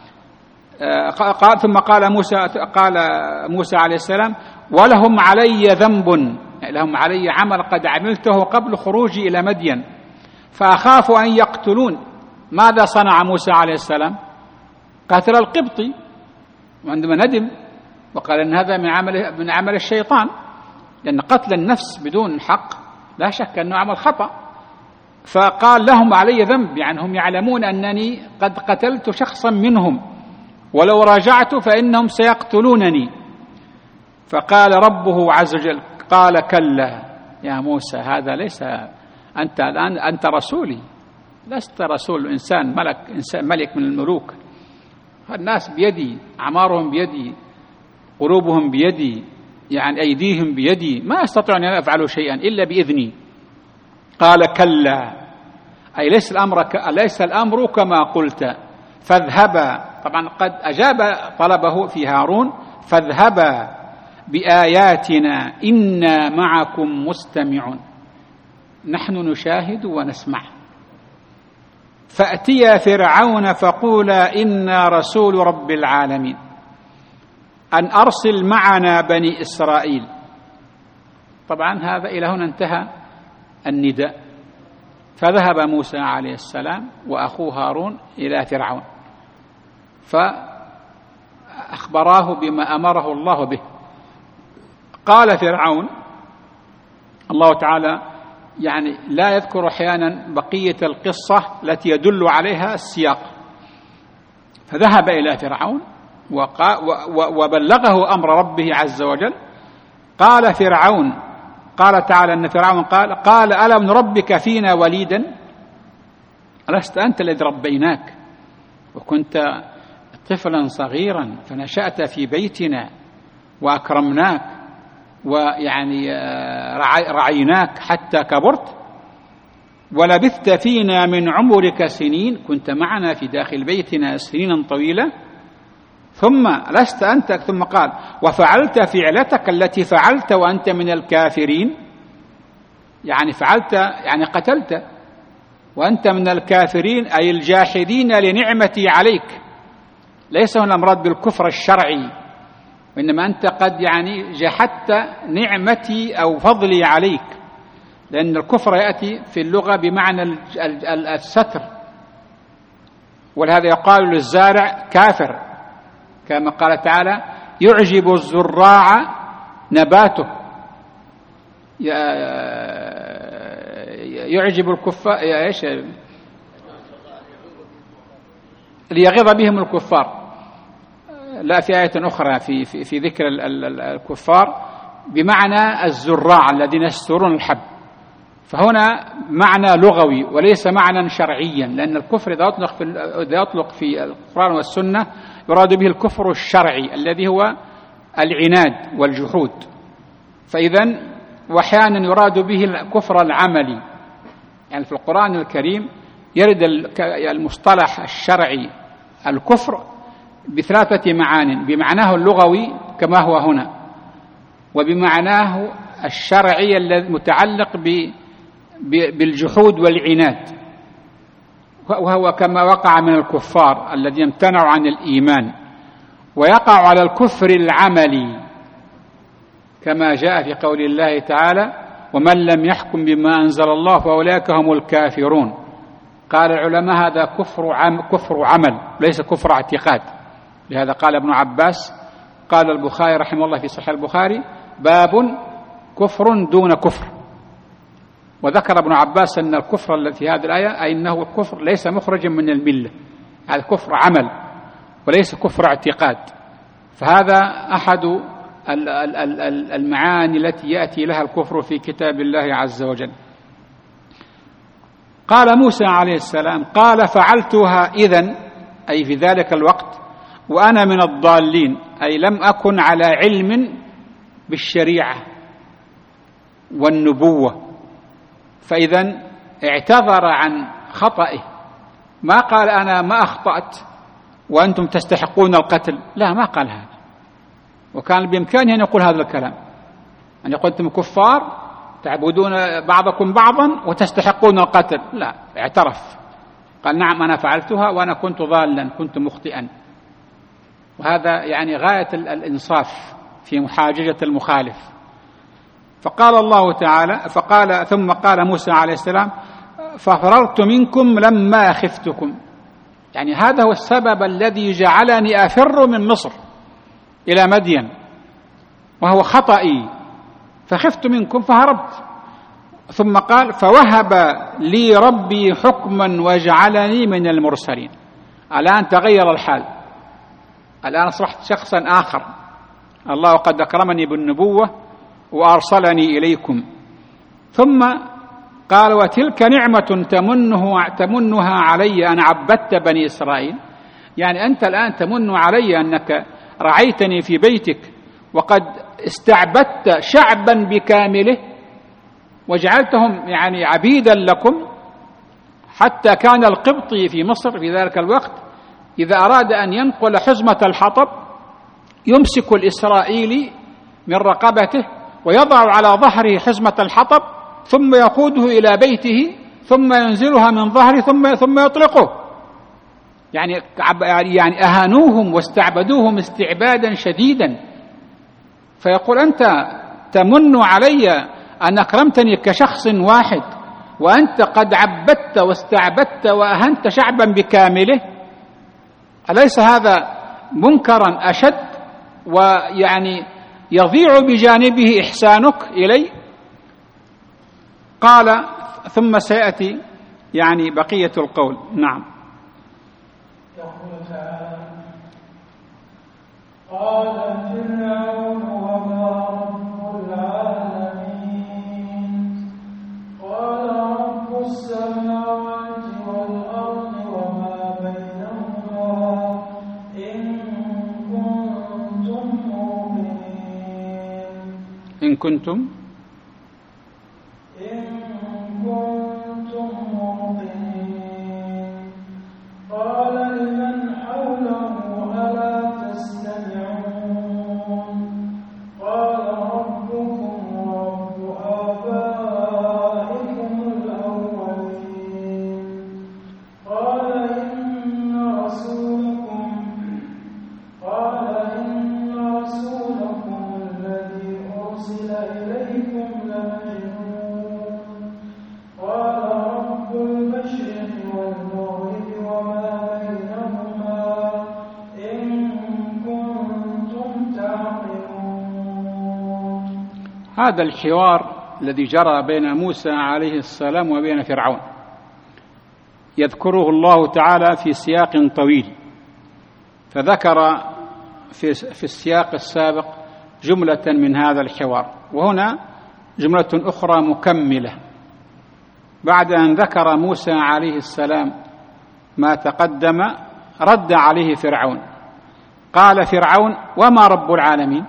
ثم قال موسى عليه السلام: ولهم علي ذنب، يعني لهم علي عمل قد عملته قبل خروجي إلى مدين فأخاف أن يقتلون. ماذا صنع موسى عليه السلام؟ قتل القبطي، وعندما ندم وقال إن هذا من عمل الشيطان، لأن قتل النفس بدون حق لا شك أنه عمل خطأ. فقال لهم علي ذنب، يعني هم يعلمون أنني قد قتلت شخصا منهم، ولو راجعت فإنهم سيقتلونني. فقال ربه عز وجل: قال كلا يا موسى، هذا ليس أنت رسولي، لست رسول إنسان ملك من الملوك. الناس بيدي، أعمارهم بيدي، قلوبهم بيدي، يعني أيديهم بيدي، ما يستطيعون أن يفعلوا شيئا إلا بإذني. قال كلا، أي ليس الأمر كما قلت، فاذهبا. طبعا قد أجاب طلبه في هارون: فاذهبا بآياتنا إنا معكم مستمعون، نحن نشاهد ونسمع. فأتيا فرعون فقولا إنا رسول رب العالمين أن أرسل معنا بني إسرائيل. طبعا هذا إلى هنا انتهى النداء. فذهب موسى عليه السلام وأخوه هارون إلى فرعون فأخبراه بما أمره الله به. قال فرعون، الله تعالى يعني لا يذكر أحيانا بقية القصة التي يدل عليها السياق. فذهب إلى فرعون وبلغه أمر ربه عز وجل. قال فرعون، قال تعالى أن فرعون قال ألم نربك فينا وليدا، ألست أنت الذي ربيناك وكنت طفلا صغيرا فنشأت في بيتنا وأكرمناك ويعني رعيناك حتى كبرت، ولبثت فينا من عمرك سنين، كنت معنا في داخل بيتنا سنينا طويلة، ثم لست أنت، ثم قال وفعلت فعلتك التي فعلت وأنت من الكافرين، يعني فعلت يعني قتلت وأنت من الكافرين، أي الجاحدين لنعمتي عليك. ليس هنا المراد بالكفر الشرعي، وإنما أنت قد يعني جحدت نعمتي أو فضلي عليك، لأن الكفر يأتي في اللغة بمعنى الستر، ولهذا يقال للزارع كافر، كما قال تعالى يعجب الزراع نباته، يعجب الكفار ايش ليغيظ بهم الكفار. لا، في آية أخرى في ذكر الكفار بمعنى الزراع الذين يسترون الحب. فهنا معنى لغوي وليس معنى شرعيا، لأن الكفر إذا يطلق في القرآن والسنة يراد به الكفر الشرعي الذي هو العناد والجحود. فإذن وأحيانا يراد به الكفر العملي، يعني في القرآن الكريم يرد المصطلح الشرعي الكفر بثلاثة معان: بمعناه اللغوي كما هو هنا، وبمعناه الشرعي المتعلق بالجحود والعناد، وهو كما وقع من الكفار الذين امتنعوا عن الإيمان، ويقع على الكفر العملي كما جاء في قول الله تعالى ومن لم يحكم بما أنزل الله فأولئك هم الكافرون. قال العلماء هذا كفر عمل ليس كفر اعتقاد. لهذا قال ابن عباس، قال البخاري رحمه الله في صحيح البخاري باب كفر دون كفر. وذكر ابن عباس أن الكفر الذي في هذه الآية أي أنه الكفر ليس مخرجا من الملة، هذا كفر عمل وليس كفر اعتقاد. فهذا أحد المعاني التي يأتي لها الكفر في كتاب الله عز وجل. قال موسى عليه السلام: قال فعلتها إذن، أي في ذلك الوقت، وأنا من الضالين، أي لم أكن على علم بالشريعة والنبوة. فإذن اعتذر عن خطئه، ما قال أنا ما أخطأت وأنتم تستحقون القتل، لا، ما قال هذا. وكان بإمكانه أن يقول هذا الكلام، أن يقول أنتم كفار تعبدون بعضكم بعضا وتستحقون القتل، لا، اعترف، قال نعم أنا فعلتها وأنا كنت ضالا، كنت مخطئا. وهذا يعني غاية الإنصاف في محاججة المخالف. فقال الله تعالى ثم قال موسى عليه السلام: ففررت منكم لما خفتكم، يعني هذا هو السبب الذي جعلني أفر من مصر إلى مدين، وهو خطئي، فخفت منكم فهربت. ثم قال: فوهب لي ربي حكما وجعلني من المرسلين. الآن تغير الحال، الآن أصبحت شخصا آخر، الله قد أكرمني بالنبوة وأرسلني إليكم. ثم قال: وتلك نعمة تمنها علي أن عبدت بني إسرائيل، يعني أنت الآن تمن علي أنك رعيتني في بيتك وقد استعبدت شعبا بكامله وجعلتهم يعني عبيدا لكم، حتى كان القبطي في مصر في ذلك الوقت إذا أراد أن ينقل حزمة الحطب يمسك الإسرائيلي من رقبته ويضع على ظهره حزمة الحطب ثم يقوده إلى بيته ثم ينزلها من ظهره ثم يطلقه. يعني أهانوهم واستعبدوهم استعبادا شديدا. فيقول: أنت تمن علي أن أكرمتني كشخص واحد وأنت قد عبدت واستعبدت وأهنت شعبا بكامله، أليس هذا منكرا أشد ويعني يضيع بجانبه إحسانك إلي؟ قال: ثم سيأتي يعني بقية القول. نعم. يقول تعالى: قال فرعون وما رب العالمين قال رب السماوات والأرض وما بينهما إن كنتم مؤمنين. إن كنتم مؤمنين. قال لمن حوله ألا تستمعون. قال ربكم ورب آبائكم الأولين. قال إن رسولكم الذي أرسل إليكم لمجنون. قال رب المشرق والمغرب وما بينهما إن كنتم تعقلون. هذا الحوار الذي جرى بين موسى عليه السلام وبين فرعون يذكره الله تعالى في سياق طويل، فذكر في السياق السابق جملة من هذا الحوار، وهنا جملة أخرى مكملة. بعد أن ذكر موسى عليه السلام ما تقدم رد عليه فرعون. قال فرعون: وما رب العالمين؟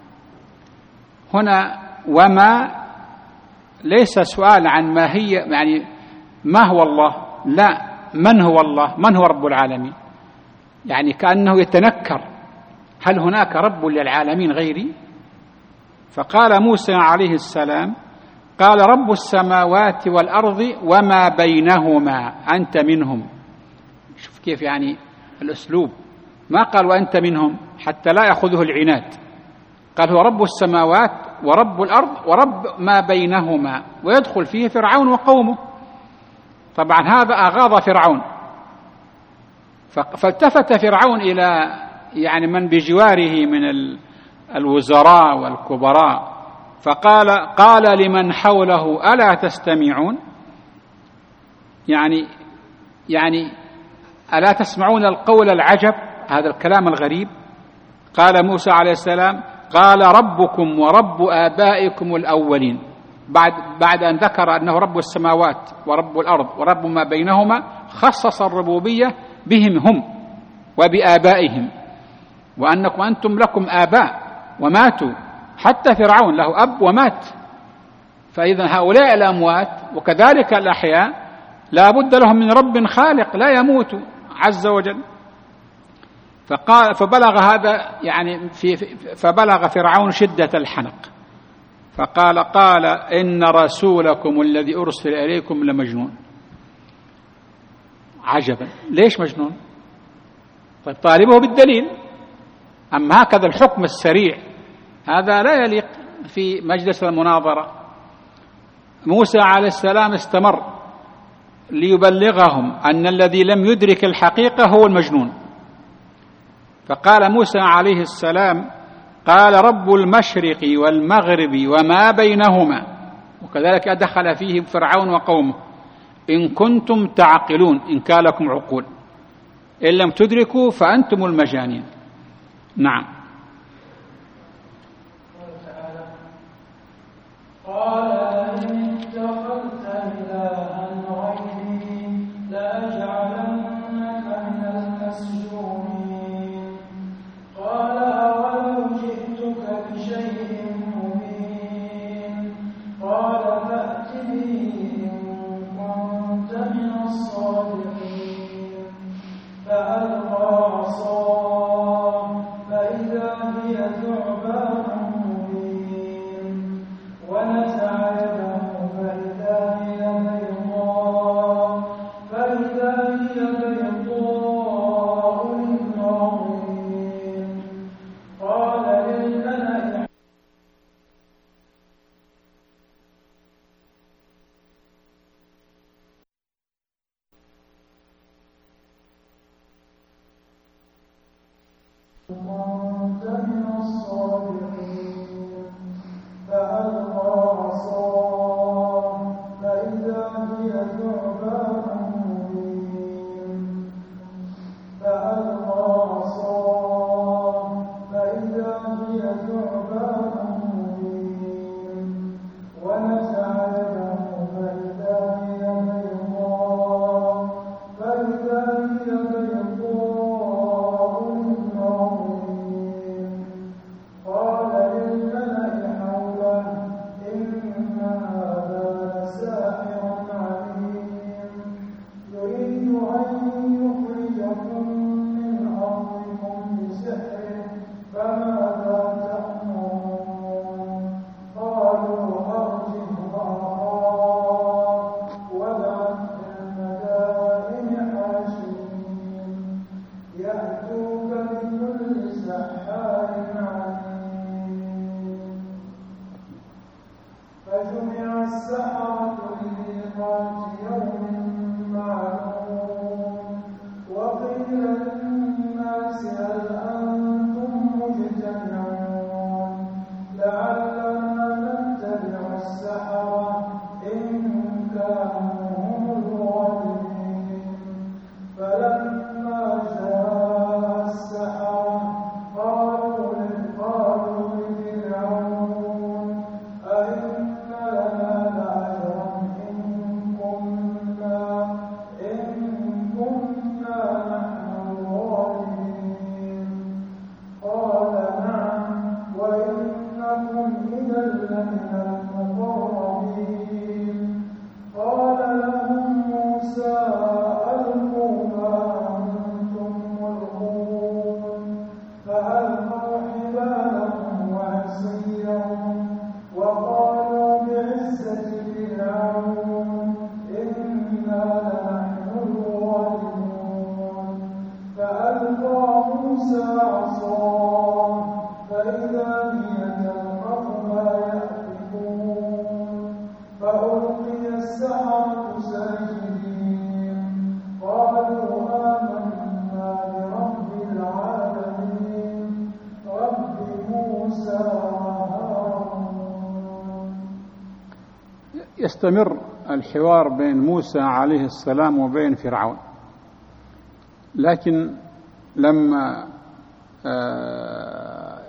هنا وما ليس سؤال عن ما هي، يعني ما هو الله، لا، من هو الله، من هو رب العالمين، يعني كأنه يتنكر: هل هناك رب للعالمين غيري؟ فقال موسى عليه السلام: قال رب السماوات والأرض وما بينهما أنت منهم. شوف كيف يعني الأسلوب، ما قال وأنت منهم حتى لا يأخذه العناد، قال هو رب السماوات ورب الأرض ورب ما بينهما، ويدخل فيه فرعون وقومه. طبعا هذا أغاظ فرعون، فالتفت فرعون إلى يعني من بجواره من الوزراء والكبراء فقال لمن حوله ألا تستمعون؟ يعني ألا تسمعون القول العجب، هذا الكلام الغريب؟ قال موسى عليه السلام: قال ربكم ورب آبائكم الأولين، بعد أن ذكر أنه رب السماوات ورب الأرض ورب ما بينهما، خصص الربوبية بهم هم وبآبائهم، وأنكم أنتم لكم آباء وماتوا، حتى فرعون له أب ومات. فإذا هؤلاء الأموات وكذلك الأحياء لا بد لهم من رب خالق لا يموت عز وجل. فبلغ هذا يعني فبلغ فرعون شدة الحنق، قال إن رسولكم الذي أرسل إليكم لمجنون. عجبا، ليش مجنون؟ طيب طالبه بالدليل. أما هكذا الحكم السريع هذا لا يليق في مجلس المناظرة. موسى عليه السلام استمر ليبلغهم أن الذي لم يدرك الحقيقة هو المجنون. فقال موسى عليه السلام: قال رب المشرق والمغرب وما بينهما. وكذلك دخل فيه فرعون وقومه: إن كنتم تعقلون، إن كان لكم عقول، إن لم تدركوا فأنتم المجانين. نعم. قال إن اتخذت إلها غيري لأجعلنك من المسجونين. قال أولو جئتك بشيء مبين. قال فأت به إن كنت من الصادقين. فألقى عصاه فإذا هي ثعبان مبين. ونزع يده فإذا هي بيضاء للناظرين. قال للملأ كنت من الصادقين. فألقى عصاه فإذا هي ثعبان مبين. فألقى عصاه فإذا هي ثعبان مبين. ونزع يده فإذا هي بيضاء للناظرين. قال للملأ حوله إن هذا لساحر عليم. يريد أن يخرجكم من أرضكم بسحره فماذا تأمرون؟ قالوا أرجه وأخاه وابعث في المدائن حاشرين يأتوك بكل سحار عليم. فجمع السحرة لميقات يوم معلوم. وقيل للناس هل أنتم مجتمعون لعلنا نتبع السحرة إن كانوا هم الغالبين. فلما جاء السحرة قالوا لفرعون أئن لنا لأجرا إن كنا نحن الغالبين. قال نعم وإنكم إذا لمن المقربين. قال لهم موسى ألقوا ما أنتم ملقون. فألقوا حبالهم وعصيهم وقالوا بعزة فرعون إنا لنحن الغالبون. فألقى موسى عصاه فإذا هي تلقف ما يأفكون. فألقي السحرة ساجدين قالوا آمنا برب العالمين رب موسى وهارون. يستمر الحوار بين موسى عليه السلام وبين فرعون، لكن لما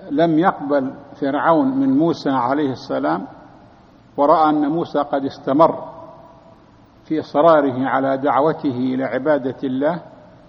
لم يقبل فرعون من موسى عليه السلام، ورأى أن موسى قد استمر في إصراره على دعوته إلى عبادة الله،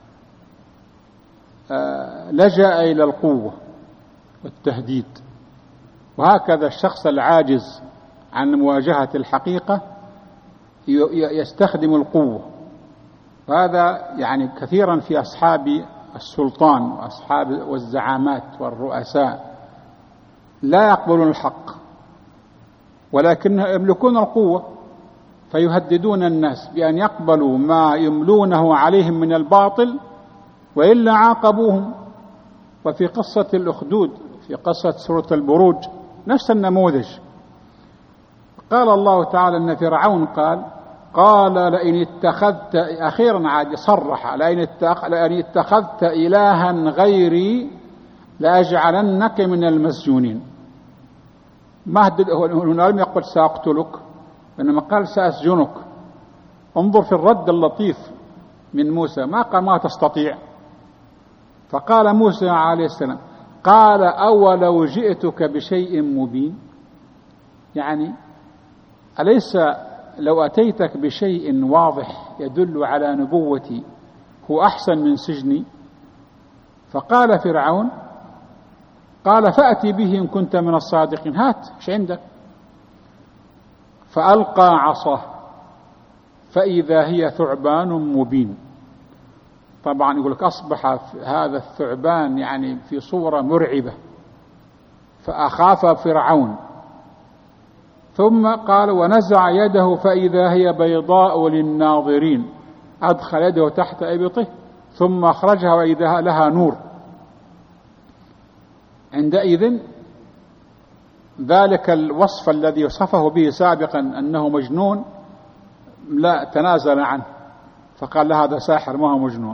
لجأ إلى القوة والتهديد. وهكذا الشخص العاجز عن مواجهة الحقيقة يستخدم القوة. وهذا يعني كثيرا في أصحاب السلطان وأصحاب والزعامات والرؤساء، لا يقبلون الحق ولكنهم يملكون القوة، فيهددون الناس بأن يقبلوا ما يملونه عليهم من الباطل وإلا عاقبوهم. وفي قصة الأخدود في قصة سورة البروج نفس النموذج. قال الله تعالى أن فرعون قال لئن اتخذت، أخيرا عاد صرح، لئن اتخذت إلها غيري لأجعلنك من المسجونين. ما هنا لم يقل سأقتلك، إنما قال سأسجنك. انظر في الرد اللطيف من موسى، ما قال ما تستطيع. فقال موسى عليه السلام قال أولو جئتك بشيء مبين، يعني أليس لو أتيتك بشيء واضح يدل على نبوتي هو أحسن من سجني؟ فقال فرعون قال فأتي به إن كنت من الصادقين، هات ايش عندك. فألقى عصاه فإذا هي ثعبان مبين. طبعا يقول لك أصبح هذا الثعبان يعني في صورة مرعبة، فأخاف فرعون. ثم قال ونزع يده فإذا هي بيضاء للناظرين، أدخل يده تحت إبطه ثم أخرجها وإذا لها نور. عندئذ ذلك الوصف الذي وصفه به سابقا أنه مجنون لا تنازل عنه، فقال له هذا ساحر ما هو مجنون.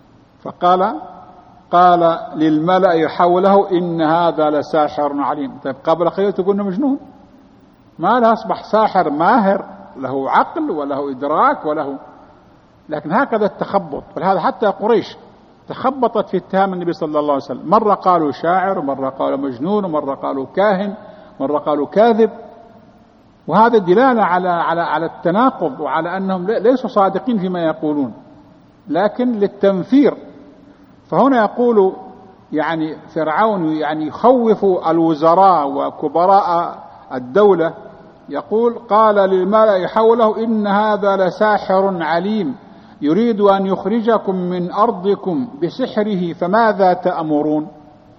قال للملأ حوله إن هذا لساحر عليم. طيب قبل قليل تقول مجنون، ما له أصبح ساحر ماهر له عقل وله إدراك وله، لكن هكذا التخبط. ولهذا حتى قريش تخبطت في اتهام النبي صلى الله عليه وسلم، مرة قالوا شاعر ومرة قالوا مجنون ومرة قالوا كاهن مرة قالوا كاذب. وهذا دلالة على التناقض وعلى أنهم ليسوا صادقين فيما يقولون، لكن للتنفير. فهنا يقول يعني فرعون يعني يخوف الوزراء وكبراء الدولة، يقول قال للملأ حوله إن هذا لساحر عليم يريد أن يخرجكم من أرضكم بسحره فماذا تأمرون.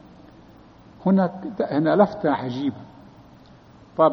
هنا لفتة عجيبة. طب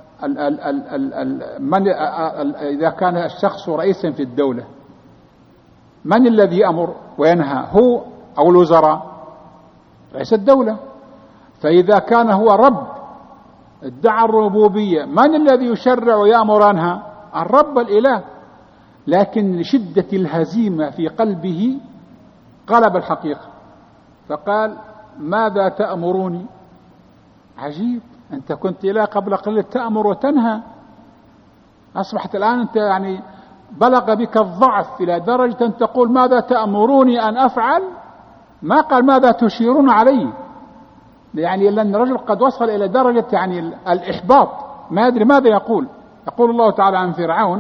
إذا كان الشخص رئيسا في الدولة من الذي يأمر وينهى، هو أو الوزراء؟ رئيس الدولة. فإذا كان هو رب ادعى الربوبية من الذي يشرع ويأمر عنها؟ الرب الإله. لكن لشدة الهزيمة في قلبه قلب الحقيقة فقال ماذا تأمروني؟ عجيب، أنت كنت إله قبل قليل تأمر وتنهى، أصبحت الآن أنت يعني بلغ بك الضعف إلى درجة أن تقول ماذا تأمروني أن أفعل؟ ما قال ماذا تشيرون علي، يعني لأن الرجل قد وصل إلى درجة يعني الإحباط، ما يدري ماذا يقول. يقول الله تعالى عن فرعون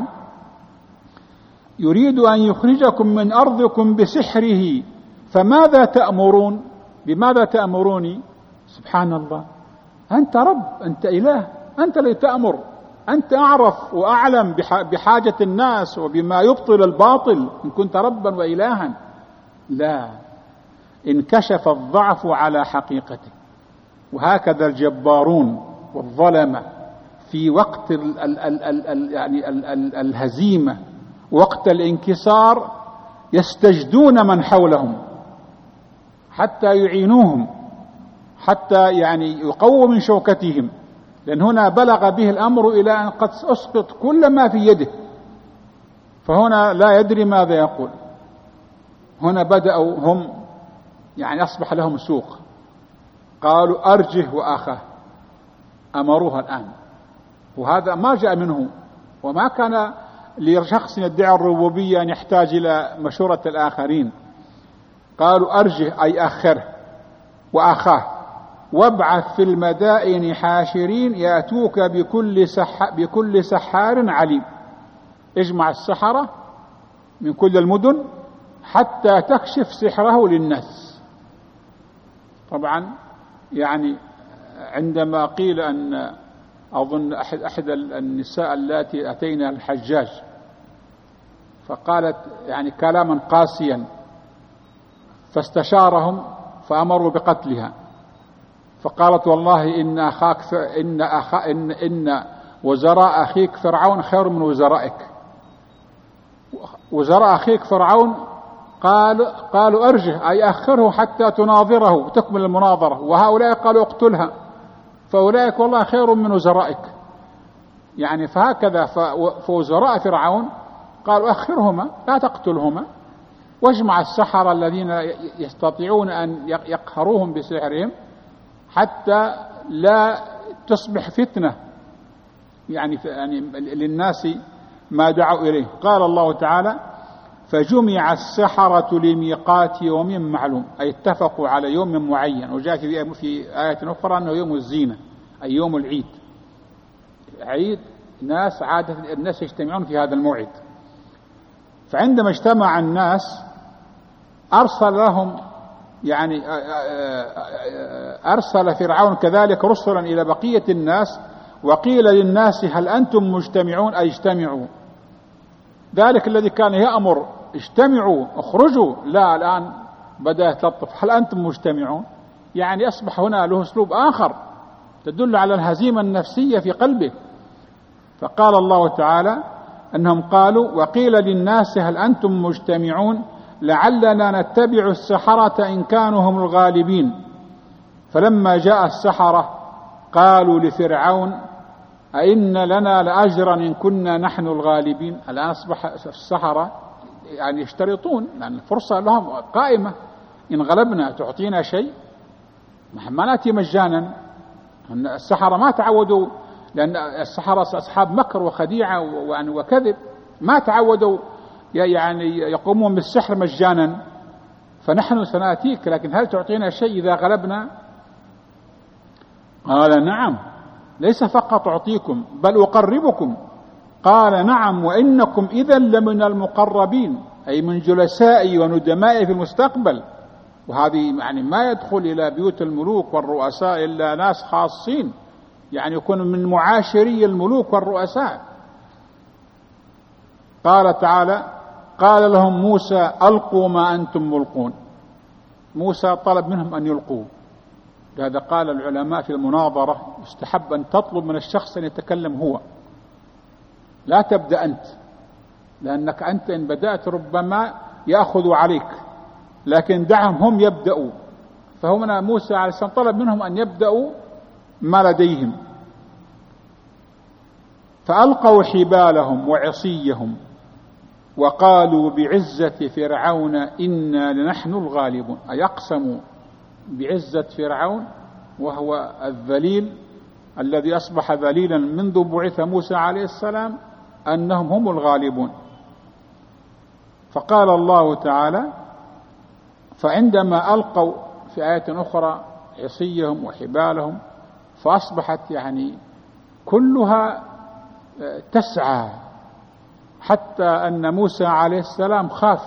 يريد أن يخرجكم من أرضكم بسحره فماذا تأمرون؟ بماذا تأمروني؟ سبحان الله، أنت رب، أنت إله، أنت اللي تأمر، أنت أعرف وأعلم بحاجة الناس وبما يبطل الباطل إن كنت ربا وإلها. لا، انكشف الضعف على حقيقته. وهكذا الجبارون والظلمة في وقت يعني الهزيمة، وقت الانكسار، يستجدون من حولهم حتى يعينوهم، حتى يعني يقووا من شوكتهم، لأن هنا بلغ به الأمر إلى أن قد أسقط كل ما في يده، فهنا لا يدري ماذا يقول. هنا بدأوا هم يعني أصبح لهم سوق، قالوا أرجه وآخاه، أمروها الآن. وهذا ما جاء منه، وما كان لشخص يدعي الربوبية أن يحتاج إلى مشورة الآخرين. قالوا أرجه أي أخره وآخاه، وابعث في المدائن حاشرين يأتوك بكل سحار عليم. اجمع السحرة من كل المدن حتى تكشف سحره للناس. طبعا يعني عندما قيل أن أظن أحد النساء اللاتي أتينا الحجاج فقالت يعني كلاما قاسيا فاستشارهم فأمروا بقتلها، فقالت والله إن وزراء أخيك فرعون خير من وزرائك. وزراء أخيك فرعون قالوا أرجه أي أخره حتى تناظره وتكمل المناظرة، وهؤلاء قالوا اقتلها، فأولئك والله خير من وزرائك. يعني فهكذا فوزراء فرعون قالوا أخرهما لا تقتلهما، واجمع السحرة الذين يستطيعون أن يقهروهم بسحرهم حتى لا تصبح فتنة يعني للناس ما دعوا إليه. قال الله تعالى فجمع السحرة لميقات يوم معلوم، أي اتفقوا على يوم معين. وجاء في آية أخرى أنه يوم الزينة أي يوم العيد، عيد ناس عادة الناس يجتمعون في هذا الموعد. فعندما اجتمع الناس أرسل لهم يعني أرسل فرعون كذلك رسلا إلى بقية الناس وقيل للناس هل أنتم مجتمعون أي اجتمعوا. ذلك الذي كان يأمر اجتمعوا اخرجوا لا الآن بدأ يتلطف هل أنتم مجتمعون، يعني أصبح هنا له أسلوب آخر تدل على الهزيمة النفسية في قلبه. فقال الله تعالى أنهم قالوا وقيل للناس هل أنتم مجتمعون لعلنا نتبع السحرة إن كانوا هم الغالبين. فلما جاء السحرة قالوا لفرعون أئن لنا لأجرا إن كنا نحن الغالبين. الآن أصبح السحرة يعني يشترطون لأن الفرصة لهم قائمة، إن غلبنا تعطينا شيء، ما نأتي مجانا. السحرة ما تعودوا، لأن السحرة أصحاب مكر وخديعة وكذب، ما تعودوا يعني يقومون بالسحر مجانا. فنحن سنأتيك لكن هل تعطينا شيء إذا غلبنا؟ قال نعم ليس فقط أعطيكم بل أقربكم. قال نعم وإنكم إذا لمن المقربين أي من جلسائي وندمائي في المستقبل. وهذه يعني ما يدخل إلى بيوت الملوك والرؤساء إلا ناس خاصين، يعني يكون من معاشري الملوك والرؤساء. قال تعالى قال لهم موسى ألقوا ما أنتم ملقون. موسى طلب منهم أن يلقوا. لهذا قال العلماء في المناظرة يستحب أن تطلب من الشخص أن يتكلم هو، لا تبدأ أنت، لأنك أنت إن بدأت ربما يأخذ عليك، لكن دعهم هم يبدأوا. فهنا موسى عليه السلام طلب منهم أن يبدأوا ما لديهم. فألقوا حبالهم وعصيهم وقالوا بعزة فرعون إنا لنحن الغالبون، أي أقسموا بعزة فرعون وهو الذليل الذي أصبح ذليلا منذ بعث موسى عليه السلام أنهم هم الغالبون. فقال الله تعالى فعندما ألقوا في آية أخرى عصيهم وحبالهم فأصبحت يعني كلها تسعى، حتى أن موسى عليه السلام خاف.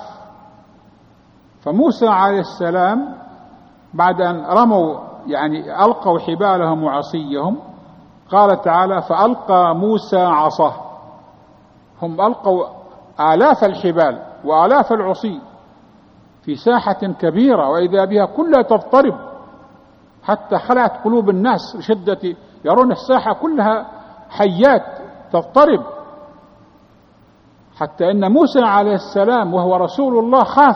فموسى عليه السلام بعد أن رموا يعني ألقوا حبالهم وعصيهم قال تعالى فألقى موسى عصاه. هم ألقوا آلاف الحبال وآلاف العصي في ساحة كبيرة وإذا بها كلها تضطرب حتى خلعت قلوب الناس لشدة يرون الساحة كلها حيات تضطرب، حتى أن موسى عليه السلام وهو رسول الله خاف.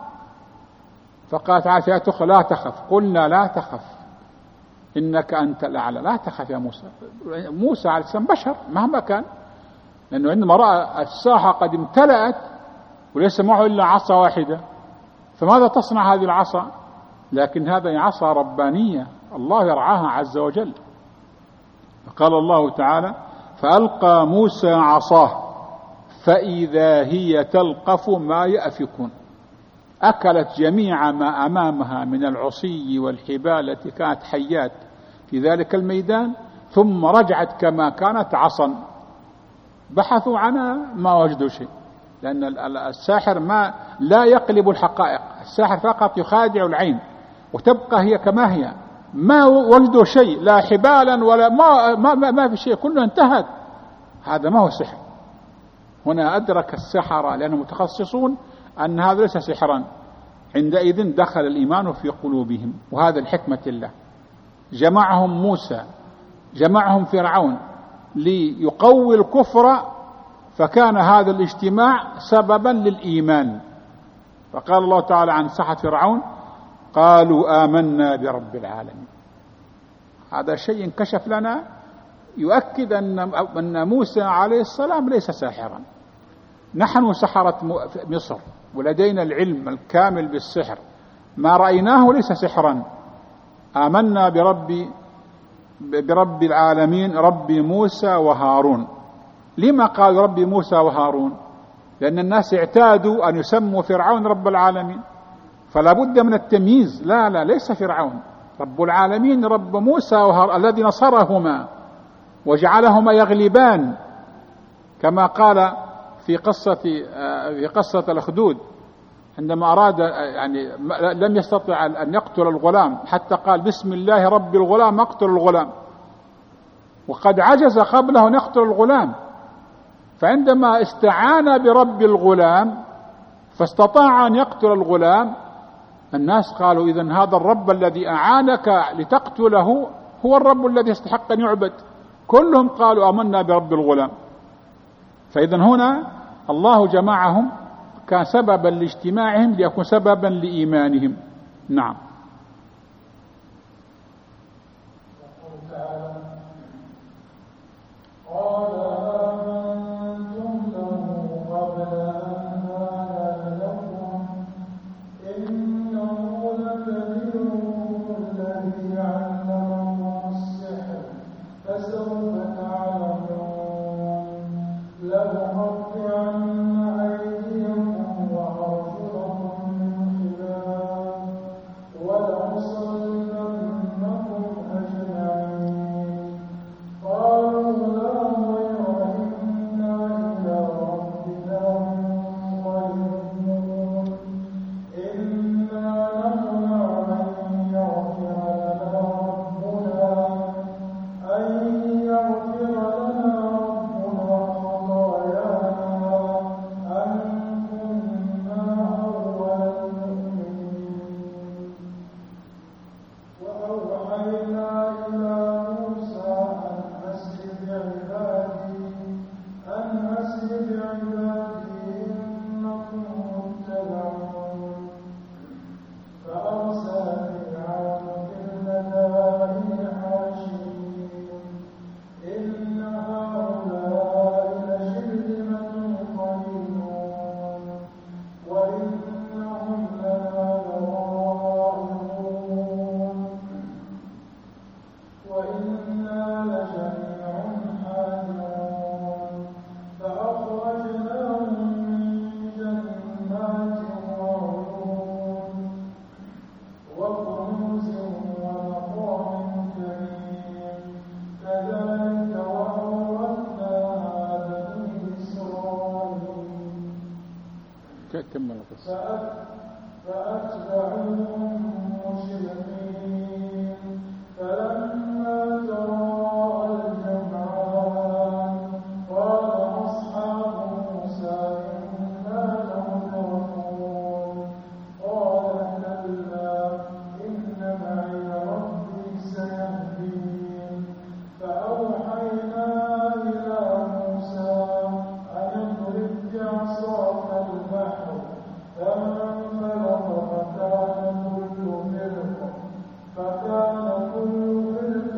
فقال تعالى في آية أخرى لا تخف قلنا لا تخف إنك أنت الأعلى. لا تخف يا موسى. موسى عليه السلام بشر مهما كان، لأنه عندما رأى الساحة قد امتلأت وليس معه إلا عصا واحدة فماذا تصنع هذه العصا؟ لكن هذه عصا ربانية الله يرعاها عز وجل. فقال الله تعالى فألقى موسى عصاه فإذا هي تلقف ما يأفكون. أكلت جميع ما أمامها من العصي والحبال التي كانت حيات في ذلك الميدان، ثم رجعت كما كانت عصا. بحثوا عنها ما وجدوا شيء، لأن الساحر لا يقلب الحقائق، الساحر فقط يخادع العين وتبقى هي كما هي، ما وجدوا شيء، لا حبالا ولا ما في شيء، كله انتهت. هذا ما هو سحر. هنا أدرك السحرة لأنهم متخصصون أن هذا ليس سحرا، عندئذ دخل الإيمان في قلوبهم. وهذا الحكمة الله، جمعهم موسى، جمعهم فرعون ليقوي الكفر، فكان هذا الاجتماع سببا للإيمان. فقال الله تعالى عن سحرة فرعون: قالوا آمنا برب العالمين. هذا شيء انكشف لنا يؤكد أن موسى عليه السلام ليس ساحرا. نحن سحرة مصر ولدينا العلم الكامل بالسحر، ما رأيناه ليس سحرا. آمنا برب العالمين، رب موسى وهارون. لما قال رب موسى وهارون؟ لأن الناس اعتادوا أن يسموا فرعون رب العالمين، فلا بد من التمييز. لا ليس فرعون، رب العالمين رب موسى وهارون الذي نصرهما وجعلهما يغلبان، كما قال في قصة الأخدود عندما أراد يعني لم يستطع أن يقتل الغلام حتى قال: بسم الله رب الغلام أقتل الغلام، وقد عجز قبله أن يقتل الغلام. فعندما استعان برب الغلام فاستطاع أن يقتل الغلام، الناس قالوا: إذن هذا الرب الذي أعانك لتقتله هو الرب الذي يستحق أن يعبد. كلهم قالوا آمنا برب الغلام. فإذن هنا الله جمعهم كان سببا لاجتماعهم ليكون سببا لإيمانهم. نعم. فأتبعوهم مشرقين فلما تراءى الجمعان قال أصحاب موسى إنا لمدركون قال كلا إن معي ربي سيهدين فأوحينا إلى موسى أن اضرب بعصاك البحر فانفلق فكان كل فرق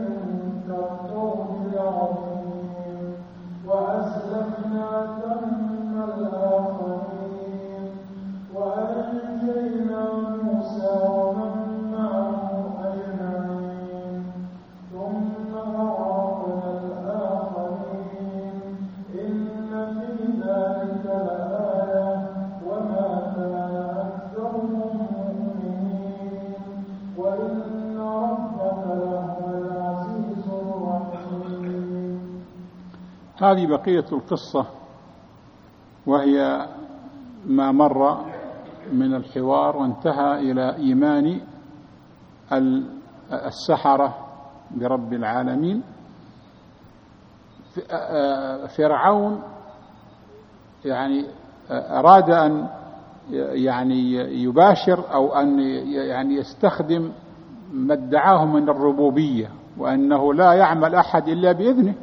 هذه بقية القصة، وهي ما مر من الحوار، وانتهى إلى إيمان السحرة برب العالمين. فرعون يعني أراد أن يعني يباشر أو أن يعني يستخدم ما ادعاه من الربوبية، وأنه لا يعمل أحد إلا بإذنه،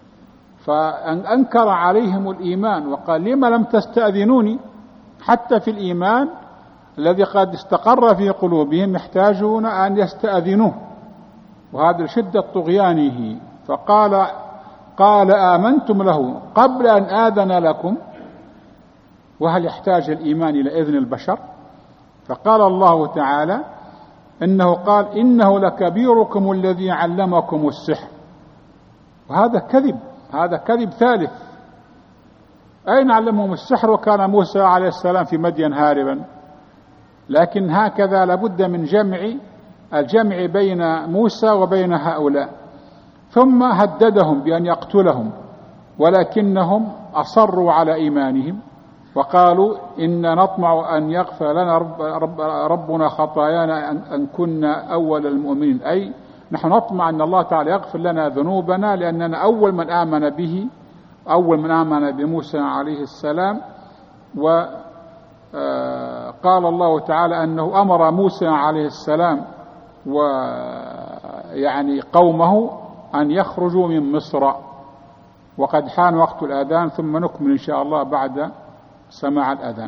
فأنكر عليهم الإيمان وقال: لما لم تستأذنوني؟ حتى في الإيمان الذي قد استقر في قلوبهم يحتاجون أن يستأذنوه، وهذا شدة طغيانه. قال آمنتم له قبل أن آذن لكم، وهل يحتاج الإيمان إلى إذن البشر؟ فقال الله تعالى إنه لكبيركم الذي علمكم السحر، وهذا كذب، هذا كذب ثالث. أين علمهم السحر وكان موسى عليه السلام في مدين هاربا؟ لكن هكذا لابد من الجمع بين موسى وبين هؤلاء. ثم هددهم بأن يقتلهم، ولكنهم أصروا على إيمانهم وقالوا: إنا نطمع أن يغفر لنا ربنا خطايانا أن كنا أول المؤمنين، أي نحن نطمع أن الله تعالى يغفر لنا ذنوبنا لأننا أول من آمن به، أول من آمن بموسى عليه السلام. وقال الله تعالى أنه أمر موسى عليه السلام ويعني قومه أن يخرجوا من مصر. وقد حان وقت الأذان، ثم نكمل إن شاء الله بعد سماع الأذان.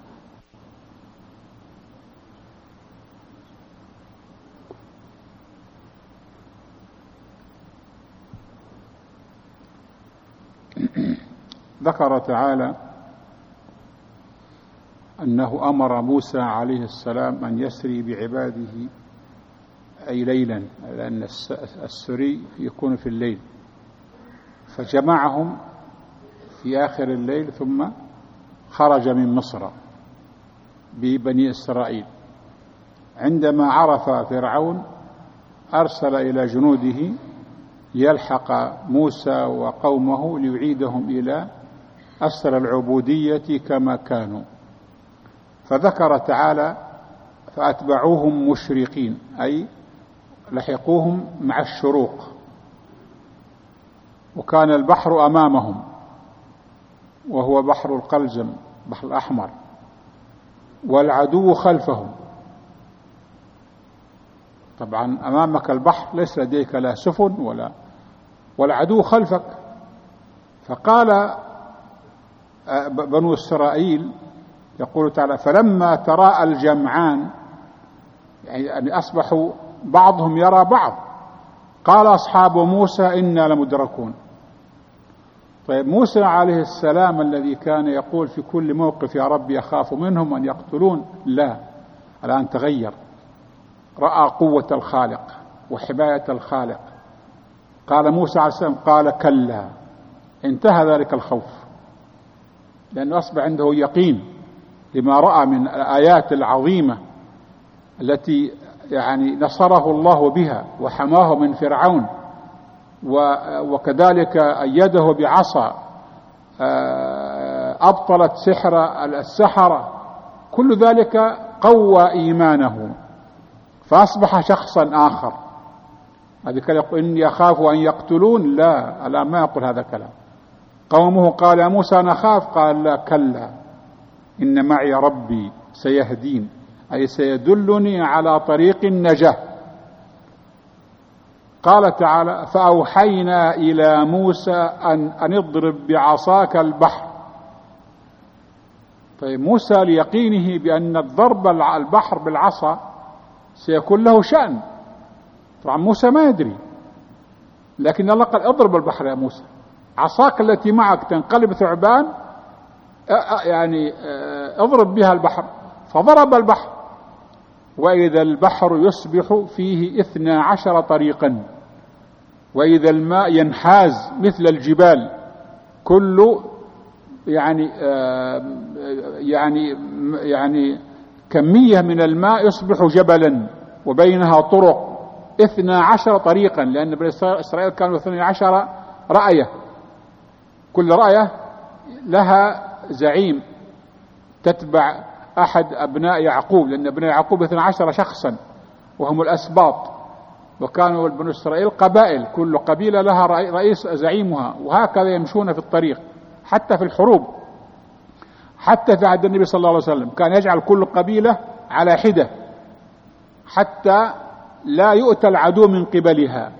ذكر تعالى أنه أمر موسى عليه السلام أن يسري بعباده أي ليلا، لأن السري يكون في الليل، فجمعهم في آخر الليل ثم خرج من مصر ببني إسرائيل. عندما عرف فرعون أرسل إلى جنوده يلحق موسى وقومه ليعيدهم إلى أسر العبودية كما كانوا. فذكر تعالى: فأتبعوهم مشرقين، أي لحقوهم مع الشروق، وكان البحر أمامهم وهو بحر القلزم، بحر الأحمر، والعدو خلفهم. طبعا أمامك البحر، ليس لديك لا سفن والعدو خلفك. فقال بنو إسرائيل، يقول تعالى: فلما تراءى الجمعان، يعني أصبحوا بعضهم يرى بعض، قال أصحاب موسى إنا لمدركون. طيب موسى عليه السلام الذي كان يقول في كل موقف: يا رب أخاف منهم أن يقتلون، لا، الآن تغير، رأى قوة الخالق وحماية الخالق. قال موسى عليه السلام: قال كلا، انتهى ذلك الخوف، لأنه أصبح عنده يقين لما رأى من الآيات العظيمة التي يعني نصره الله بها وحماه من فرعون، وكذلك أيده بعصا أبطلت سحر السحرة. كل ذلك قوى إيمانه، فأصبح شخصا آخر. هذا كان يقول: إني أخاف أن يقتلون، لا، الآن ما يقول هذا كلام. قومه قال: يا موسى نخاف، قال: لا، كلا، إن معي ربي سيهدين، أي سيدلني على طريق النجاة. قال تعالى: فأوحينا إلى موسى أن اضرب بعصاك البحر. طيب موسى ليقينه بأن الضرب البحر بالعصا سيكون له شأن، طبعا موسى ما يدري، لكن الله قال: اضرب البحر يا موسى، عصاك التي معك تنقلب ثعبان، يعني اضرب بها البحر. فضرب البحر، وإذا البحر يصبح فيه 12 طريقا، وإذا الماء ينحاز مثل الجبال، كل يعني كمية من الماء يصبح جبلا، وبينها طرق 12 طريقا، لأن بني إسرائيل كانوا 12 رأية. كل رأية لها زعيم تتبع أحد أبناء يعقوب، لأن أبناء يعقوب 12 شخصا وهم الأسباط، وكانوا بنو إسرائيل قبائل، كل قبيلة لها رئيس زعيمها، وهكذا يمشون في الطريق حتى في الحروب. حتى في عهد النبي صلى الله عليه وسلم كان يجعل كل قبيلة على حدة حتى لا يؤتى العدو من قبلها.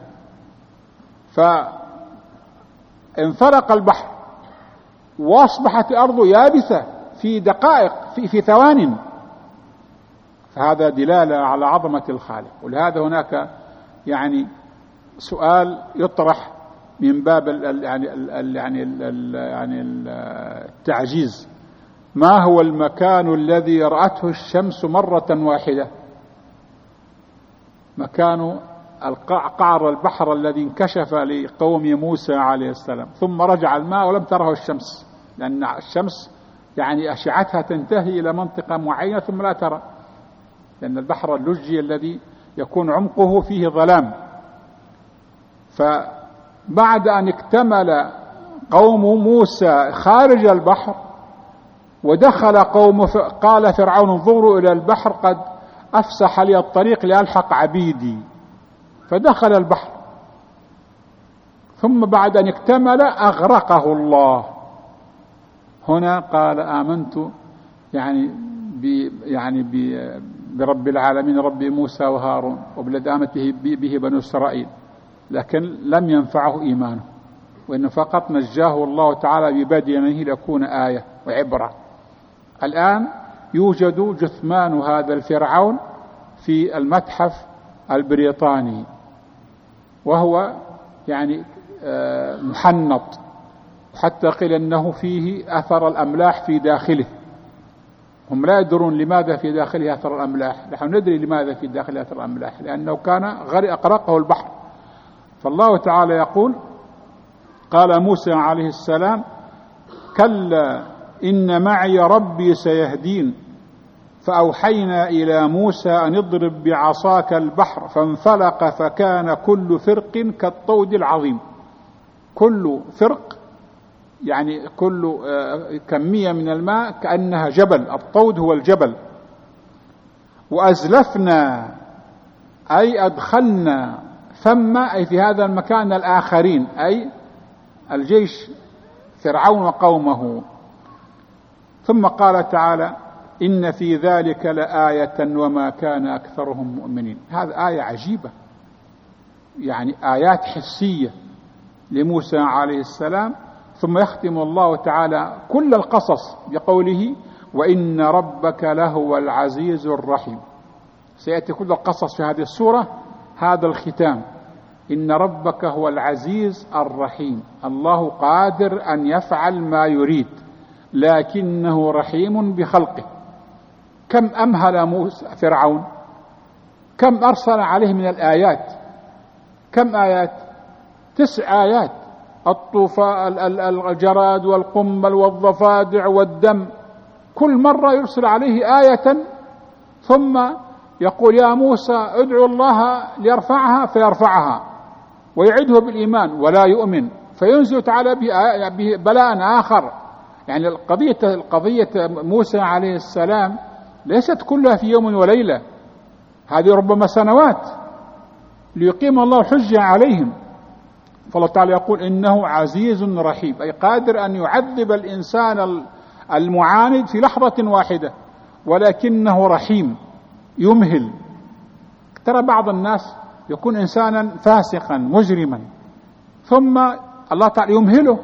فانفرق البحر وأصبحت الأرض يابسة في دقائق، في ثوان. فهذا دلالة على عظمة الخالق. ولهذا هناك يعني سؤال يطرح من باب التعجيز: ما هو المكان الذي رأته الشمس مرة واحدة؟ مكان قعر البحر الذي انكشف لقوم موسى عليه السلام، ثم رجع الماء ولم تره الشمس، لأن الشمس يعني أشعتها تنتهي إلى منطقة معينة ثم لا ترى، لأن البحر اللجي الذي يكون عمقه فيه ظلام. فبعد أن اكتمل قوم موسى خارج البحر ودخل قوم، قال فرعون: انظروا إلى البحر قد أفسح لي الطريق لألحق عبيدي، فدخل البحر. ثم بعد أن اكتمل أغرقه الله. هنا قال: آمنت برب العالمين، رب موسى وهارون، وبالذي آمنت به بنو إسرائيل. لكن لم ينفعه إيمانه، وإنه فقط نجاه الله تعالى ببدنه ليكون آية وعبرة. الآن يوجد جثمان هذا الفرعون في المتحف البريطاني، وهو محنط، حتى قيل أنه فيه أثر الأملاح في داخله. هم لا يدرون لماذا في داخله أثر الأملاح، نحن ندري لماذا في داخله أثر الأملاح، لأنه كان أغرقه البحر. فالله تعالى يقول: قال موسى عليه السلام: كلا إن معي ربي سيهدين. فأوحينا إلى موسى أن اضرب بعصاك البحر فانفلق فكان كل فرق كالطود العظيم. كل فرق كل كمية من الماء كأنها جبل، الطود هو الجبل. وأزلفنا أي أدخلنا ثم، أي في هذا المكان، الآخرين، أي الجيش فرعون وقومه. ثم قال تعالى: إن في ذلك لآية وما كان أكثرهم مؤمنين. هذه آية عجيبة، آيات حسية لموسى عليه السلام. ثم يختم الله تعالى كل القصص بقوله: وإن ربك لهو العزيز الرحيم. سيأتي كل القصص في هذه السورة هذا الختام: إن ربك هو العزيز الرحيم. الله قادر أن يفعل ما يريد، لكنه رحيم بخلقه. كم أمهل موسى فرعون، كم أرسل عليه من الآيات، كم آيات؟ 9 آيات: الطوفان، الجراد والقمل والضفادع والدم. كل مرة يرسل عليه آية ثم يقول: يا موسى ادعو الله ليرفعها، فيرفعها ويعده بالإيمان ولا يؤمن، فينزل تعالى بلاء آخر. القضية موسى عليه السلام ليست كلها في يوم وليلة، هذه ربما سنوات ليقيم الله حجة عليهم. فالله تعالى يقول: إنه عزيز رحيم، أي قادر أن يعذب الإنسان المعاند في لحظة واحدة، ولكنه رحيم يمهل. ترى بعض الناس يكون إنسانا فاسقا مجرما، ثم الله تعالى يمهله،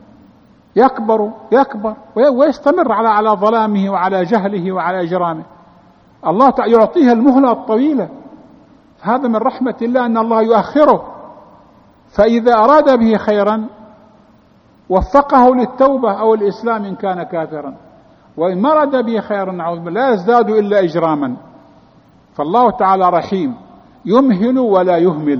يكبر ويستمر على ظلامه وعلى جهله وعلى إجرامه. الله تعالى يعطيه المهلة الطويلة. هذا من رحمة الله أن الله يؤخره، فإذا أراد به خيرا وفقه للتوبة أو الإسلام إن كان كافرا، وإن أراد به خيرا نعوذ بالله لا يزداد إلا إجراما. فالله تعالى رحيم، يمهل ولا يهمل،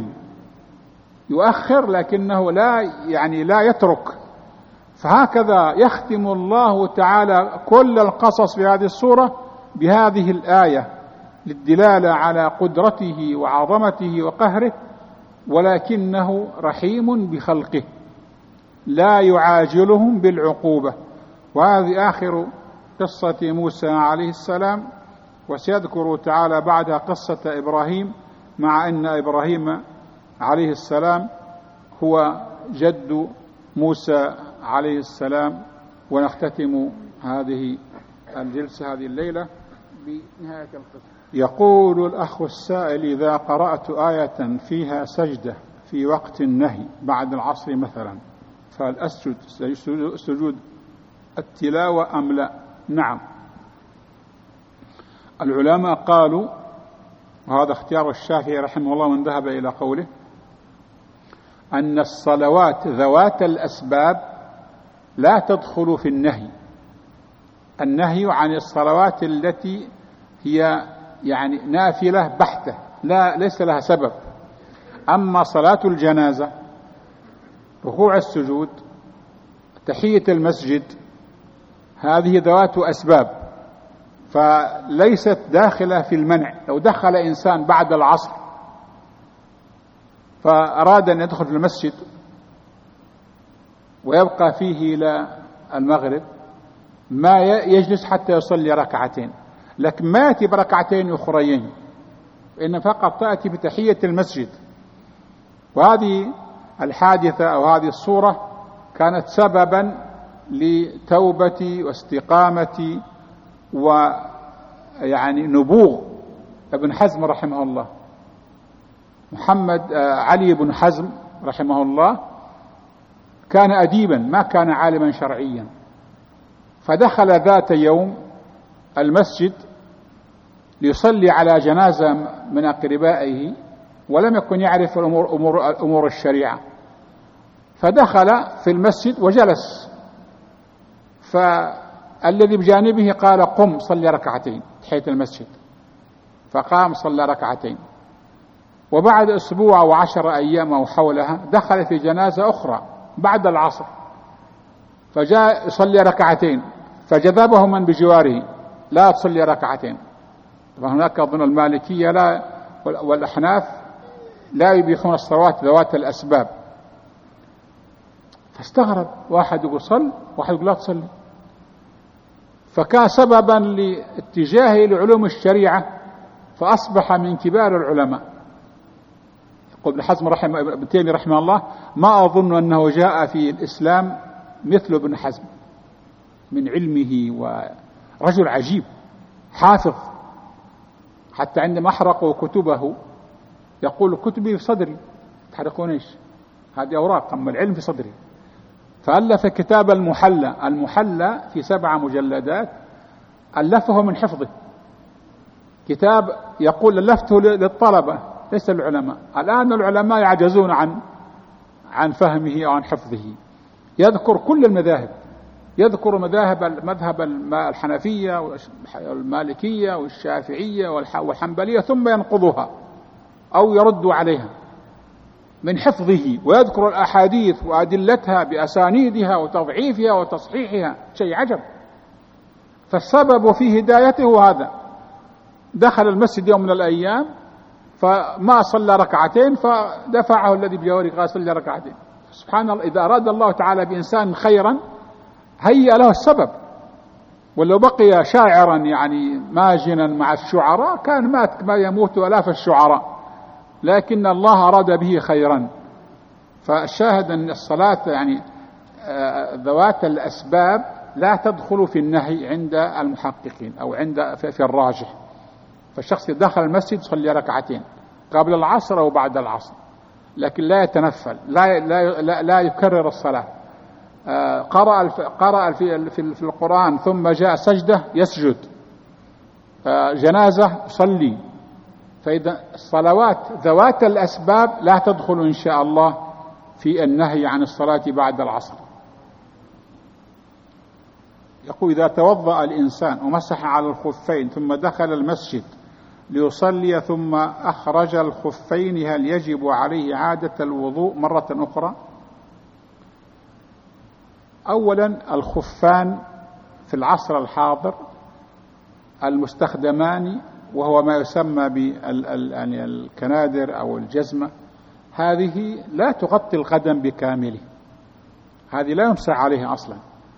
يؤخر لكنه لا يترك. فهكذا يختم الله تعالى كل القصص في هذه السورة بهذه الآية للدلالة على قدرته وعظمته وقهره، ولكنه رحيم بخلقه. لا يعاجلهم بالعقوبة. وهذه آخر قصة موسى عليه السلام، وسيذكر تعالى بعدها قصة إبراهيم، مع أن إبراهيم عليه السلام هو جد موسى عليه السلام. ونختتم هذه الجلسة هذه الليلة بنهاية القصة. يقول الأخ السائل: إذا قرأت آية فيها سجدة في وقت النهي بعد العصر مثلا، فهل أسجد سجود التلاوة أم لا؟ نعم، العلماء قالوا، وهذا اختيار الشافعي رحمه الله من ذهب إلى قوله، أن الصلوات ذوات الأسباب لا تدخل في النهي. النهي عن الصلوات التي هي يعني نافلة بحتة، ليس لها سبب. أما صلاة الجنازة، ركوع السجود، تحية المسجد، هذه ذوات أسباب، فليست داخلة في المنع. لو دخل إنسان بعد العصر فأراد أن يدخل في المسجد ويبقى فيه إلى المغرب، ما يجلس حتى يصلي ركعتين، لكن ما يأتي بركعتين أخريين، إن فقط تأتي بتحية المسجد. وهذه الحادثة أو هذه الصورة كانت سببا لتوبة واستقامة ويعني نبوغ ابن حزم رحمه الله. علي بن حزم رحمه الله كان أديبا، ما كان عالما شرعيا، فدخل ذات يوم المسجد ليصلي على جنازة من أقربائه، ولم يكن يعرف أمور الشريعة، فدخل في المسجد وجلس، فالذي بجانبه قال: قم صلي ركعتين تحية المسجد. فقام صلى ركعتين، وبعد أسبوع أو 10 أيام أو حولها دخل في جنازة أخرى بعد العصر، فجاء يصلي ركعتين، فجذبه من بجواره: لا تصلي ركعتين. وهناك أظن المالكية والأحناف لا يبيحون الصلوات ذوات الأسباب. فاستغرب، واحد يقول صل، واحد يقول لا تصلي، فكان سببا لاتجاهه لعلوم الشريعة، فأصبح من كبار العلماء. يقول ابن تيمية رحمه الله: ما أظن أنه جاء في الإسلام مثل ابن حزم من علمه، ورجل عجيب حافظ، حتى عندما أحرقوا كتبه يقول: كتبي في صدري، تحرقون إيش؟ هذه أوراق، أما العلم في صدري. فألف كتاب المحلى في 7 مجلدات، ألفه من حفظه، كتاب يقول ألفته للطلبة ليس العلماء. الآن العلماء يعجزون عن فهمه أو عن حفظه. يذكر كل المذاهب، يذكر مذهب الحنفية والمالكية والشافعية والحنبلية، ثم ينقضها أو يرد عليها من حفظه، ويذكر الأحاديث وأدلتها بأسانيدها وتضعيفها وتصحيحها، شيء عجب. فالسبب في هدايته هذا: دخل المسجد يوم من الأيام فما صلى ركعتين، فدفعه الذي بجواره قال: صلى ركعتين. سبحان الله، إذا أراد الله تعالى بإنسان خيرا هيأ له السبب، ولو بقي شاعرا يعني ماجنا مع الشعراء كان مات كما يموت آلاف الشعراء، لكن الله أراد به خيرا. فالشاهد أن الصلاة يعني ذوات الأسباب لا تدخل في النهي عند المحققين أو في الراجح. فالشخص دخل المسجد صلي ركعتين قبل العصر أو بعد العصر، لكن لا يتنفل، لا يكرر الصلاة. قرأ في القرآن ثم جاء سجدة يسجد، جنازة يصلي. فإذا الصلوات ذوات الأسباب لا تدخل إن شاء الله في النهي عن الصلاة بعد العصر. يقول: إذا توضأ الإنسان ومسح على الخفين ثم دخل المسجد ليصلي ثم أخرج الخفين، هل يجب عليه إعادة الوضوء مرة أخرى؟ أولا، الخفان في العصر الحاضر المستخدمان، وهو ما يسمى بالكنادر أو الجزمة، هذه لا تغطي القدم بكامله، هذه لا يمسح عليها أصلا.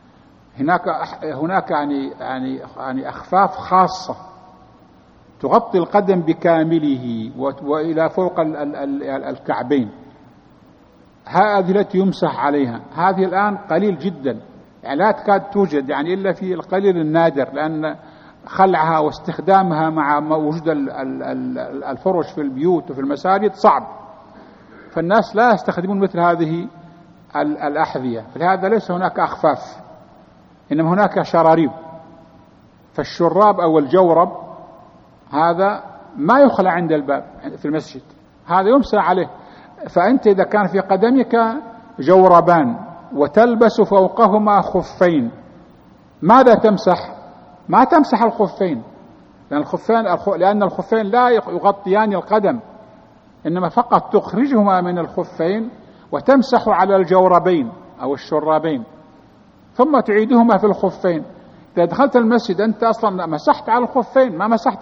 هناك يعني أخفاف خاصة تغطي القدم بكامله وإلى فوق الكعبين، هذه التي يمسح عليها. هذه الآن قليل جدا، يعني لا تكاد توجد يعني إلا في القليل النادر، لأن خلعها واستخدامها مع وجود الفرش في البيوت وفي المساجد صعب، فالناس لا يستخدمون مثل هذه الأحذية. فلهذا ليس هناك أخفاف، إنما هناك شراريب. فالشراب أو الجورب هذا ما يخلع عند الباب في المسجد، هذا يمسح عليه. فأنت إذا كان في قدمك جوربان وتلبس فوقهما خفين، ماذا تمسح؟ ما تمسح الخفين، لأن الخفين لا يغطيان القدم، إنما فقط تخرجهما من الخفين وتمسح على الجوربين أو الشرابين ثم تعيدهما في الخفين. إذا دخلت المسجد أنت أصلا مسحت على الخفين، ما مسحت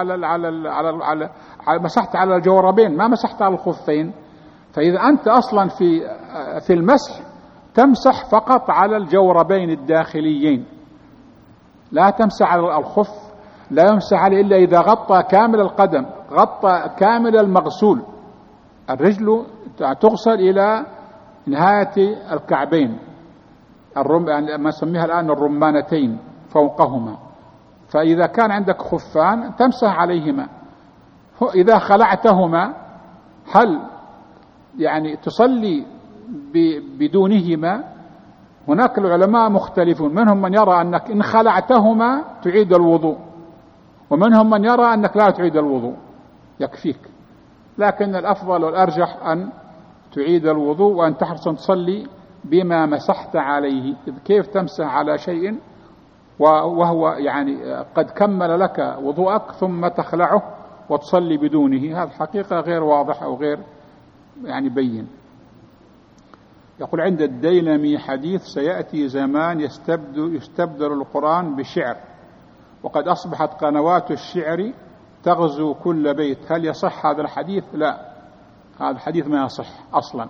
مسحت على الجوربين، ما مسحت على الخفين. فإذا أنت أصلا في المسح تمسح فقط على الجوربين الداخليين، لا تمسح على الخف، لا يمسح عليه إلا إذا غطى كامل القدم، غطى كامل المغسول. الرجل تغسل إلى نهاية الكعبين، يعني ما نسميها الآن الرمانتين فوقهما. فإذا كان عندك خفان تمسح عليهما. إذا خلعتهما هل يعني تصلي بدونهما؟ هناك العلماء مختلفون، منهم من يرى أنك إن خلعتهما تعيد الوضوء، ومنهم من يرى أنك لا تعيد الوضوء يكفيك، لكن الأفضل والأرجح أن تعيد الوضوء وأن تحرص أن تصلي بما مسحت عليه. كيف تمسح على شيء وهو يعني قد كمل لك وضوءك ثم تخلعه وتصلي بدونه؟ هذا الحقيقة غير واضح أو غير يعني بين. يقول عند الديلمي حديث: سيأتي زمان يستبدل القرآن بشعر، وقد أصبحت قنوات الشعر تغزو كل بيت. هل يصح هذا الحديث؟ لا، هذا الحديث ما يصح أصلا.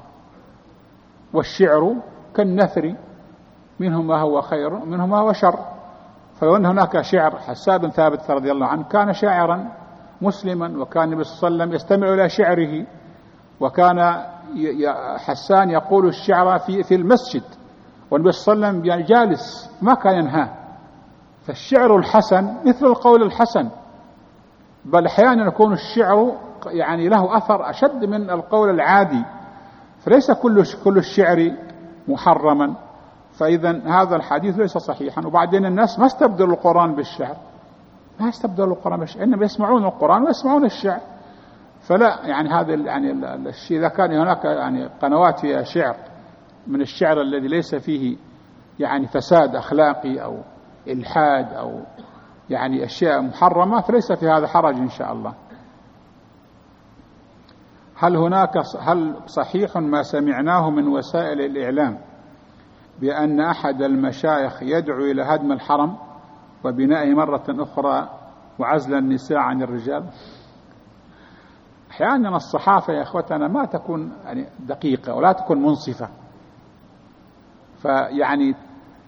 والشعر كالنثر، منه ما هو خير منه ما هو شر. فإن هناك شعر. حسان بن ثابت رضي الله عنه كان شاعرا مسلما، وكان النبي صلى الله عليه وسلم يستمع إلى شعره، وكان حسان يقول الشعر في المسجد، والنبي صلى الله عليه وسلم يعني جالس ما كان ينهاه. فالشعر الحسن مثل القول الحسن، بل أحيانا يكون الشعر يعني له أثر أشد من القول العادي، فليس كل الشعر محرما. فإذا هذا الحديث ليس صحيحا. وبعدين الناس ما استبدلوا القرآن بالشعر، ما استبدلوا القرآن بالشعر، إنما يسمعون القرآن ويسمعون الشعر. فلا يعني هذا يعني الشيء، إذا كان هناك يعني قنوات فيها شعر من الشعر الذي ليس فيه يعني فساد أخلاقي أو إلحاد أو يعني أشياء محرمة، فليس في هذا حرج إن شاء الله. هل صحيح ما سمعناه من وسائل الإعلام بأن أحد المشايخ يدعو إلى هدم الحرم وبنائه مرة أخرى وعزل النساء عن الرجال؟ أحيانا الصحافة يا أخوتنا ما تكون يعني دقيقة ولا تكون منصفة، فيعني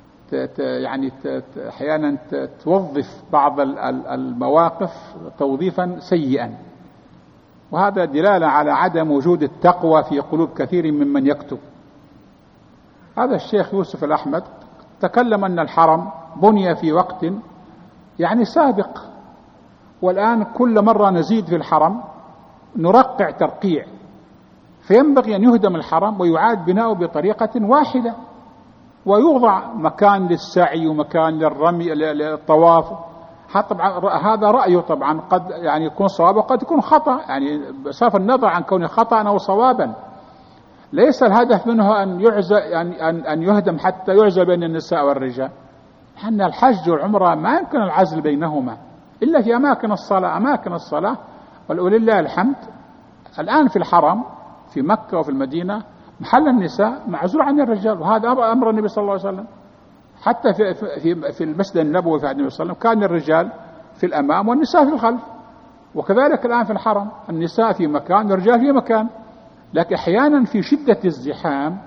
أحيانا توظف بعض المواقف توظيفا سيئا، وهذا دلالة على عدم وجود التقوى في قلوب كثير ممن يكتب. هذا الشيخ يوسف الأحمد تكلم أن الحرم بني في وقت يعني سابق، والآن كل مرة نزيد في الحرم نرقع ترقيع، فينبغي أن يهدم الحرم ويعاد بناؤه بطريقة واحدة، ويوضع مكان للسعي ومكان للرمي للطواف. طبعا هذا رأيه، طبعا قد يعني يكون صواب وقد يكون خطأ، يعني بصرف النظر عن كونه خطأ أو صوابا. ليس الهدف منه أن يعزل أن يهدم حتى يعزل بين النساء والرجال، لأن الحج والعمرة ما يمكن العزل بينهما إلا في أماكن الصلاة. ولله الحمد الآن في الحرم في مكة وفي المدينة محل النساء معزول عن الرجال، وهذا أمر النبي صلى الله عليه وسلم. حتى في المسجد النبوي في عهد النبي صلى الله عليه وسلم كان الرجال في الأمام والنساء في الخلف، وكذلك الآن في الحرم النساء في مكان والرجال في مكان. لكن أحيانا في شدة الزحام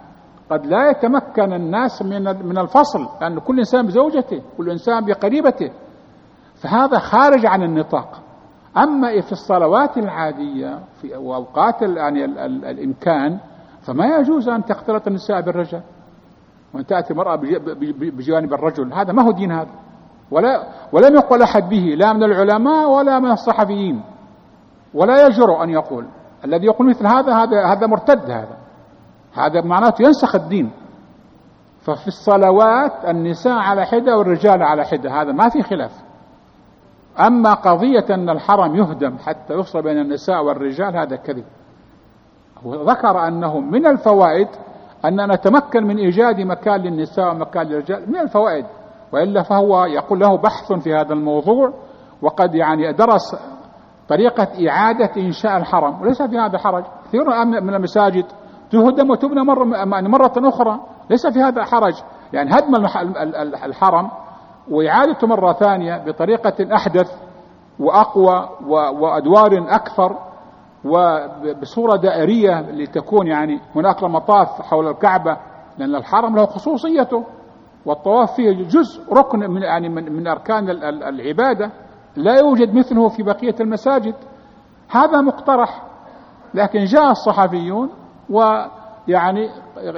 قد لا يتمكن الناس من الفصل، لأن كل إنسان بزوجته، كل إنسان بقريبته، فهذا خارج عن النطاق. أما في الصلوات العادية في أوقات يعني الإمكان فما يجوز أن تختلط النساء بالرجال، وأن تأتي المرأة بجانب الرجل، هذا ما هو دين هذا، ولم يقل أحد به لا من العلماء ولا من الصحفيين، ولا يجرؤ أن يقول. الذي يقول مثل هذا مرتد، هذا معناته ينسخ الدين. ففي الصلوات النساء على حدة والرجال على حدة، هذا ما في خلاف. أما قضية أن الحرم يهدم حتى يفصل بين النساء والرجال هذا كذب. وذكر أنه من الفوائد أن نتمكن من إيجاد مكان للنساء ومكان للرجال، من الفوائد، وإلا فهو يقول له بحث في هذا الموضوع، وقد يعني درس طريقة إعادة إنشاء الحرم، وليس في هذا حرج. كثير من المساجد تهدم وتبنى مرة أخرى، ليس في هذا حرج. يعني هدم الحرم وإعادته مرة ثانية بطريقة أحدث وأقوى وأدوار أكثر وبصورة دائرية لتكون يعني هناك مطاف حول الكعبة، لأن الحرم له خصوصيته، والطواف فيه جزء ركن من أركان العبادة لا يوجد مثله في بقية المساجد. هذا مقترح، لكن جاء الصحفيون ويعني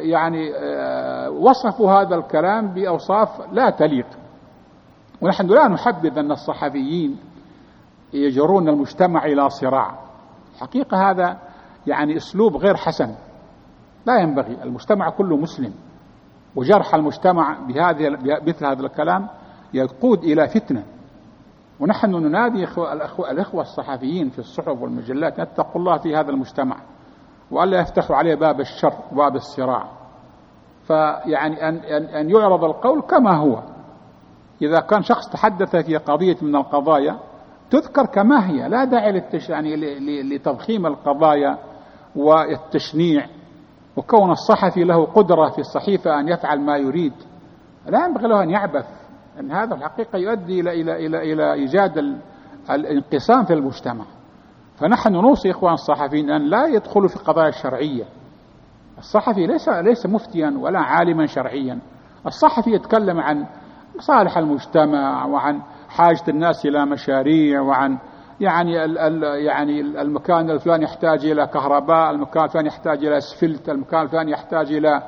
وصفوا هذا الكلام بأوصاف لا تليق. ونحن لا نحبذ أن الصحفيين يجرون المجتمع إلى صراع، حقيقة هذا يعني أسلوب غير حسن، لا ينبغي. المجتمع كله مسلم، وجرح المجتمع مثل هذا الكلام يقود إلى فتنة. ونحن ننادي الإخوة الصحفيين في الصحف والمجلات أن يتقوا الله في هذا المجتمع، وألا يفتحوا عليه باب الشر وباب الصراع. فيعني أن يعرض القول كما هو. إذا كان شخص تحدث في قضية من القضايا تذكر كما هي، لا داعي لتضخيم القضايا والتشنيع، وكون الصحفي له قدرة في الصحيفة أن يفعل ما يريد، لا ينبغي له أن يعبث. أن هذا الحقيقة يؤدي إلى إيجاد الانقسام في المجتمع. فنحن نوصي إخوان الصحفيين أن لا يدخلوا في قضايا الشرعية. الصحفي ليس مفتيا ولا عالما شرعيا. الصحفي يتكلم عن مصالح المجتمع، وعن حاجة الناس إلى مشاريع، وعن يعني المكان الفلاني يحتاج إلى كهرباء، المكان الفلاني يحتاج إلى اسفلت، المكان الفلاني يحتاج إلى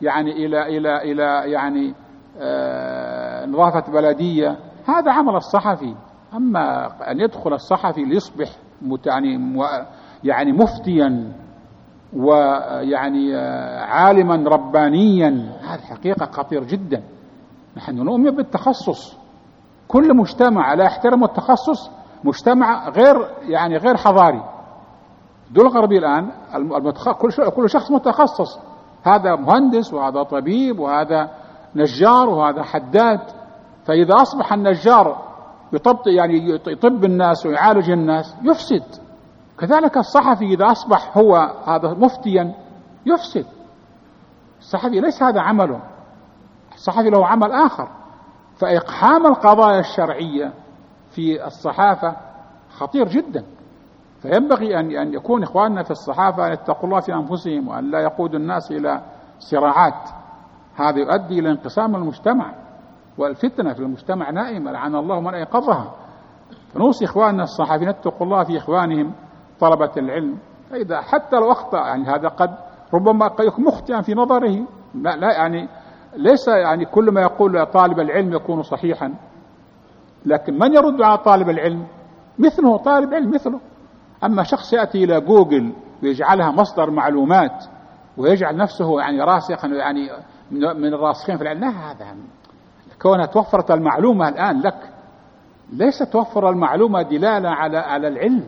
نظافة بلدية. هذا عمل الصحفي. أما أن يدخل الصحفي ليصبح يعني مفتيا ويعني عالما ربانيا، هذا حقيقة خطير جدا. نحن نؤمن بالتخصص. كل مجتمع لا يحترم التخصص مجتمع غير حضاري. الدول الغربية الآن كل شخص متخصص، هذا مهندس وهذا طبيب وهذا نجار وهذا حداد. فإذا أصبح النجار يطب الناس ويعالج الناس يفسد. كذلك الصحفي إذا أصبح هو هذا مفتيا يفسد. الصحفي ليس هذا عمله، الصحفي له عمل آخر. فإقحام القضايا الشرعية في الصحافة خطير جدا. فينبغي أن يكون إخواننا في الصحافة أن يتقوا الله في أنفسهم، وأن لا يقودوا الناس إلى صراعات. هذا يؤدي إلى انقسام المجتمع، والفتنة في المجتمع نائمة، لعن الله من أيقظها. فنوصي إخواننا الصحفيين يتقوا الله في إخوانهم طلبة العلم. فإذا حتى لو أخطأ هذا قد ربما يكون مخطئا في نظره، لا ليس كل ما يقول طالب العلم يكون صحيحا، لكن من يرد على طالب العلم مثله طالب علم مثله. أما شخص يأتي إلى جوجل ويجعلها مصدر معلومات ويجعل نفسه راسخا من الراسخين في العلم، لا، هذا كونها توفرت المعلومة الآن لك، ليس توفر المعلومة دلالة على العلم.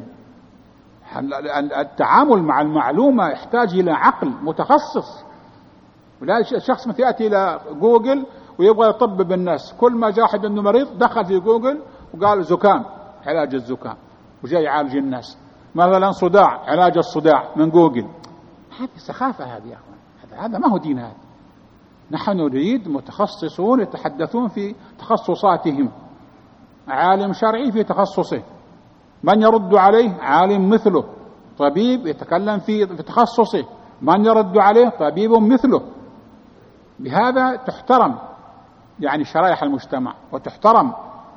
التعامل مع المعلومة يحتاج إلى عقل متخصص. ولا شخص مثل يأتي إلى جوجل ويبغى يطبب الناس، كل ما جاء أحد إنه مريض دخل في جوجل وقال زكام، علاج الزكام، وجاي يعالج الناس. مثلا صداع، علاج الصداع من جوجل. هذه سخافة هذه يا أخوان، هذا ما هو دين. هذا نحن نريد متخصصون يتحدثون في تخصصاتهم، عالم شرعي في تخصصه، من يرد عليه عالم مثله، طبيب يتكلم في تخصصه، من يرد عليه طبيب مثله. بهذا تحترم يعني شرائح المجتمع، وتحترم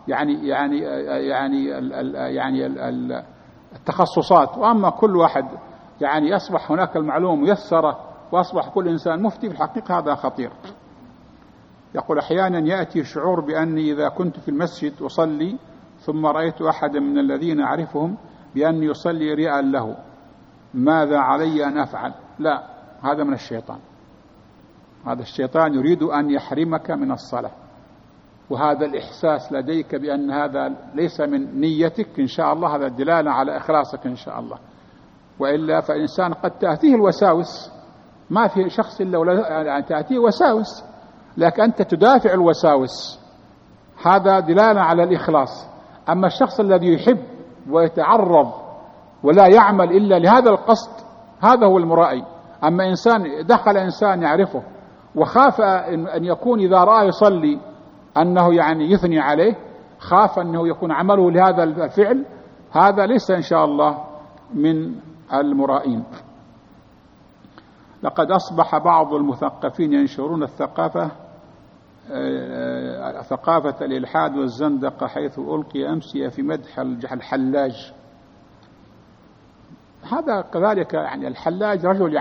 يعني التخصصات. وأما كل واحد يعني يصبح هناك المعلومة ميسرة وأصبح كل إنسان مفتي، في الحقيقة هذا خطير. يقول أحيانا يأتي شعور بأني إذا كنت في المسجد أصلي ثم رأيت أحدا من الذين أعرفهم بأني يصلي رياء له، ماذا علي أن أفعل؟ لا، هذا من الشيطان. هذا الشيطان يريد أن يحرمك من الصلاة، وهذا الإحساس لديك بأن هذا ليس من نيتك إن شاء الله، هذا دلالة على إخلاصك إن شاء الله. وإلا فالإنسان قد تأتيه الوساوس، ما في شخص إلا يعني تأتيه وساوس، لكن أنت تدافع الوساوس، هذا دلالة على الإخلاص. أما الشخص الذي يحب ويتعرض ولا يعمل إلا لهذا القصد، هذا هو المرائي. أما إنسان دخل إنسان يعرفه وخاف أن يكون إذا رأى يصلي أنه يعني يثني عليه، خاف أنه يكون عمله لهذا الفعل، هذا ليس إن شاء الله من المرائين. لقد أصبح بعض المثقفين ينشرون ثقافة الإلحاد والزندقة، حيث ألقي أمسية في مدح الحلاج. هذا كذلك يعني الحلاج رجل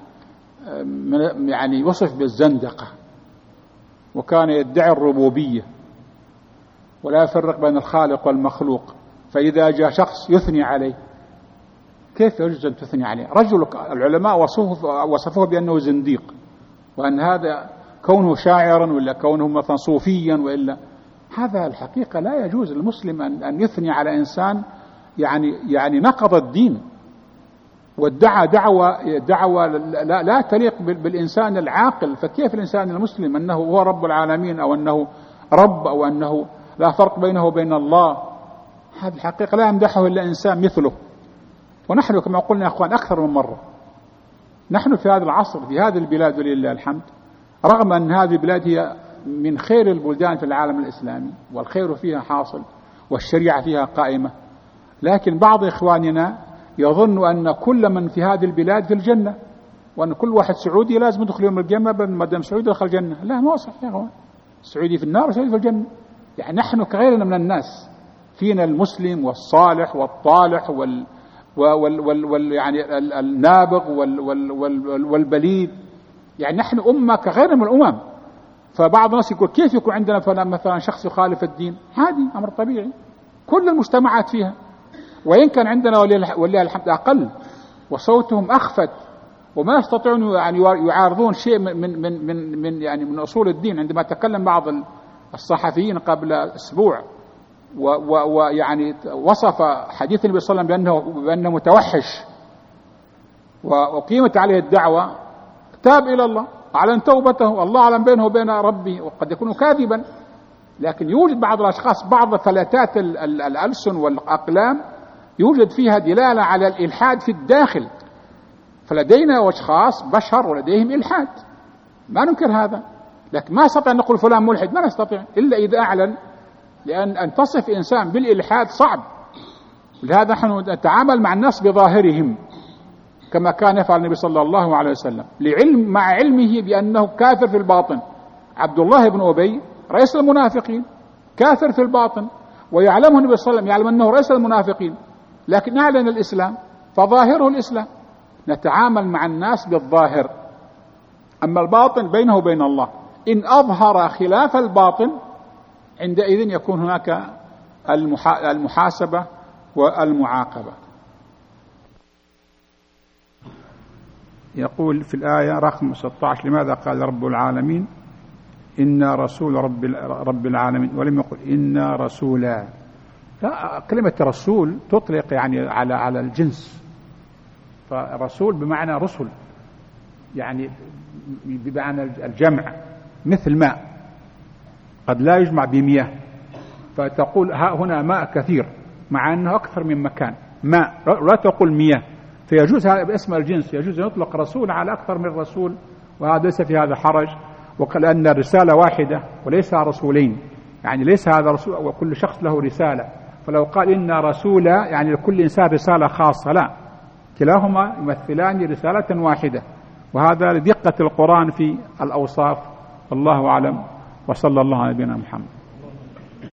يعني وصف بالزندقة، وكان يدعي الربوبية ولا يفرق بين الخالق والمخلوق. فإذا جاء شخص يثني عليه، كيف يجوز أن تثني عليه؟ رجل العلماء وصفوه بأنه زنديق، وأن هذا كونه شاعرا ولا كونه مثلا صوفيا، وإلا هذا الحقيقة لا يجوز للمسلم أن يثني على إنسان يعني نقض الدين وادعى دعوة لا تليق بالإنسان العاقل. فكيف الإنسان المسلم أنه هو رب العالمين، أو أنه رب، أو أنه لا فرق بينه وبين الله؟ هذه الحقيقة لا يمدحه إلا إنسان مثله. ونحن كما قلنا يا أخوان أكثر من مرة، نحن في هذا العصر في هذه البلاد ولله الحمد، رغم أن هذه البلاد هي من خير البلدان في العالم الإسلامي والخير فيها حاصل والشريعة فيها قائمة، لكن بعض إخواننا يظن أن كل من في هذه البلاد في الجنة، وأن كل واحد سعودي لازم يدخل يوم القيامة ما دام سعودي دخل الجنة. لا، ما صح يا أخوان، السعودي في النار والسعودي في الجنة. يعني نحن كغيرنا من الناس، فينا المسلم والصالح والطالح يعني النابغ والبليد، يعني نحن أمة كغيرنا من الأمم. فبعض الناس يقول كيف يكون عندنا مثلا شخص يخالف الدين؟ عادي، أمر طبيعي، كل المجتمعات فيها. وإن كان عندنا ولله الحمد أقل وصوتهم أخفت وما يستطيعون يعني يعارضون شيء من أصول الدين. عندما تكلم بعض الصحفيين قبل أسبوع ويعني وصف حديث النبي صلى الله عليه وسلم بأنه متوحش، وقيمت عليه الدعوة، تاب إلى الله، أعلن توبته، الله أعلم بينه وبين ربه، وقد يكون كاذبا. لكن يوجد بعض الأشخاص بعض فلتات الألسن والأقلام يوجد فيها دلالة على الإلحاد في الداخل. فلدينا أشخاص بشر ولديهم إلحاد، ما ننكر هذا، لكن ما نستطيع أن نقول فلان ملحد، ما نستطيع إلا إذا أعلن. لأن أن تصف إنسان بالإلحاد صعب، لهذا نحن نتعامل مع الناس بظاهرهم كما كان يفعل النبي صلى الله عليه وسلم، مع علمه بأنه كافر في الباطن. عبد الله بن أبي رئيس المنافقين كافر في الباطن، ويعلمه النبي صلى الله عليه وسلم، يعلم أنه رئيس المنافقين، لكن أعلن الإسلام فظاهره الإسلام. نتعامل مع الناس بالظاهر، أما الباطن بينه وبين الله. إن أظهر خلاف الباطن عندئذ يكون هناك المحاسبة والمعاقبة. يقول في الآية رقم 16: لماذا قال رب العالمين إنا رسول رب العالمين ولم يقل إنا رسولا؟ لا، كلمة رسول تطلق يعني على الجنس، فرسول بمعنى رسل، يعني بمعنى الجمع، مثل ماء قد لا يجمع بمياه، فتقول ها هنا ماء كثير مع أنه أكثر من مكان ماء، لا تقول مياه، فيجوز هذا باسم الجنس، يجوز أن يطلق رسول على أكثر من رسول، وهذا ليس في هذا حرج. وكأن الرسالة واحدة وليس رسولين، يعني ليس هذا رسول وكل شخص له رسالة. فلو قال إن رسولا يعني لكل إنسان رسالة خاصة، لا، كلاهما يمثلان رسالة واحدة. وهذا لدقة القرآن في الأوصاف والله أعلم، وصلى الله على نبينا محمد.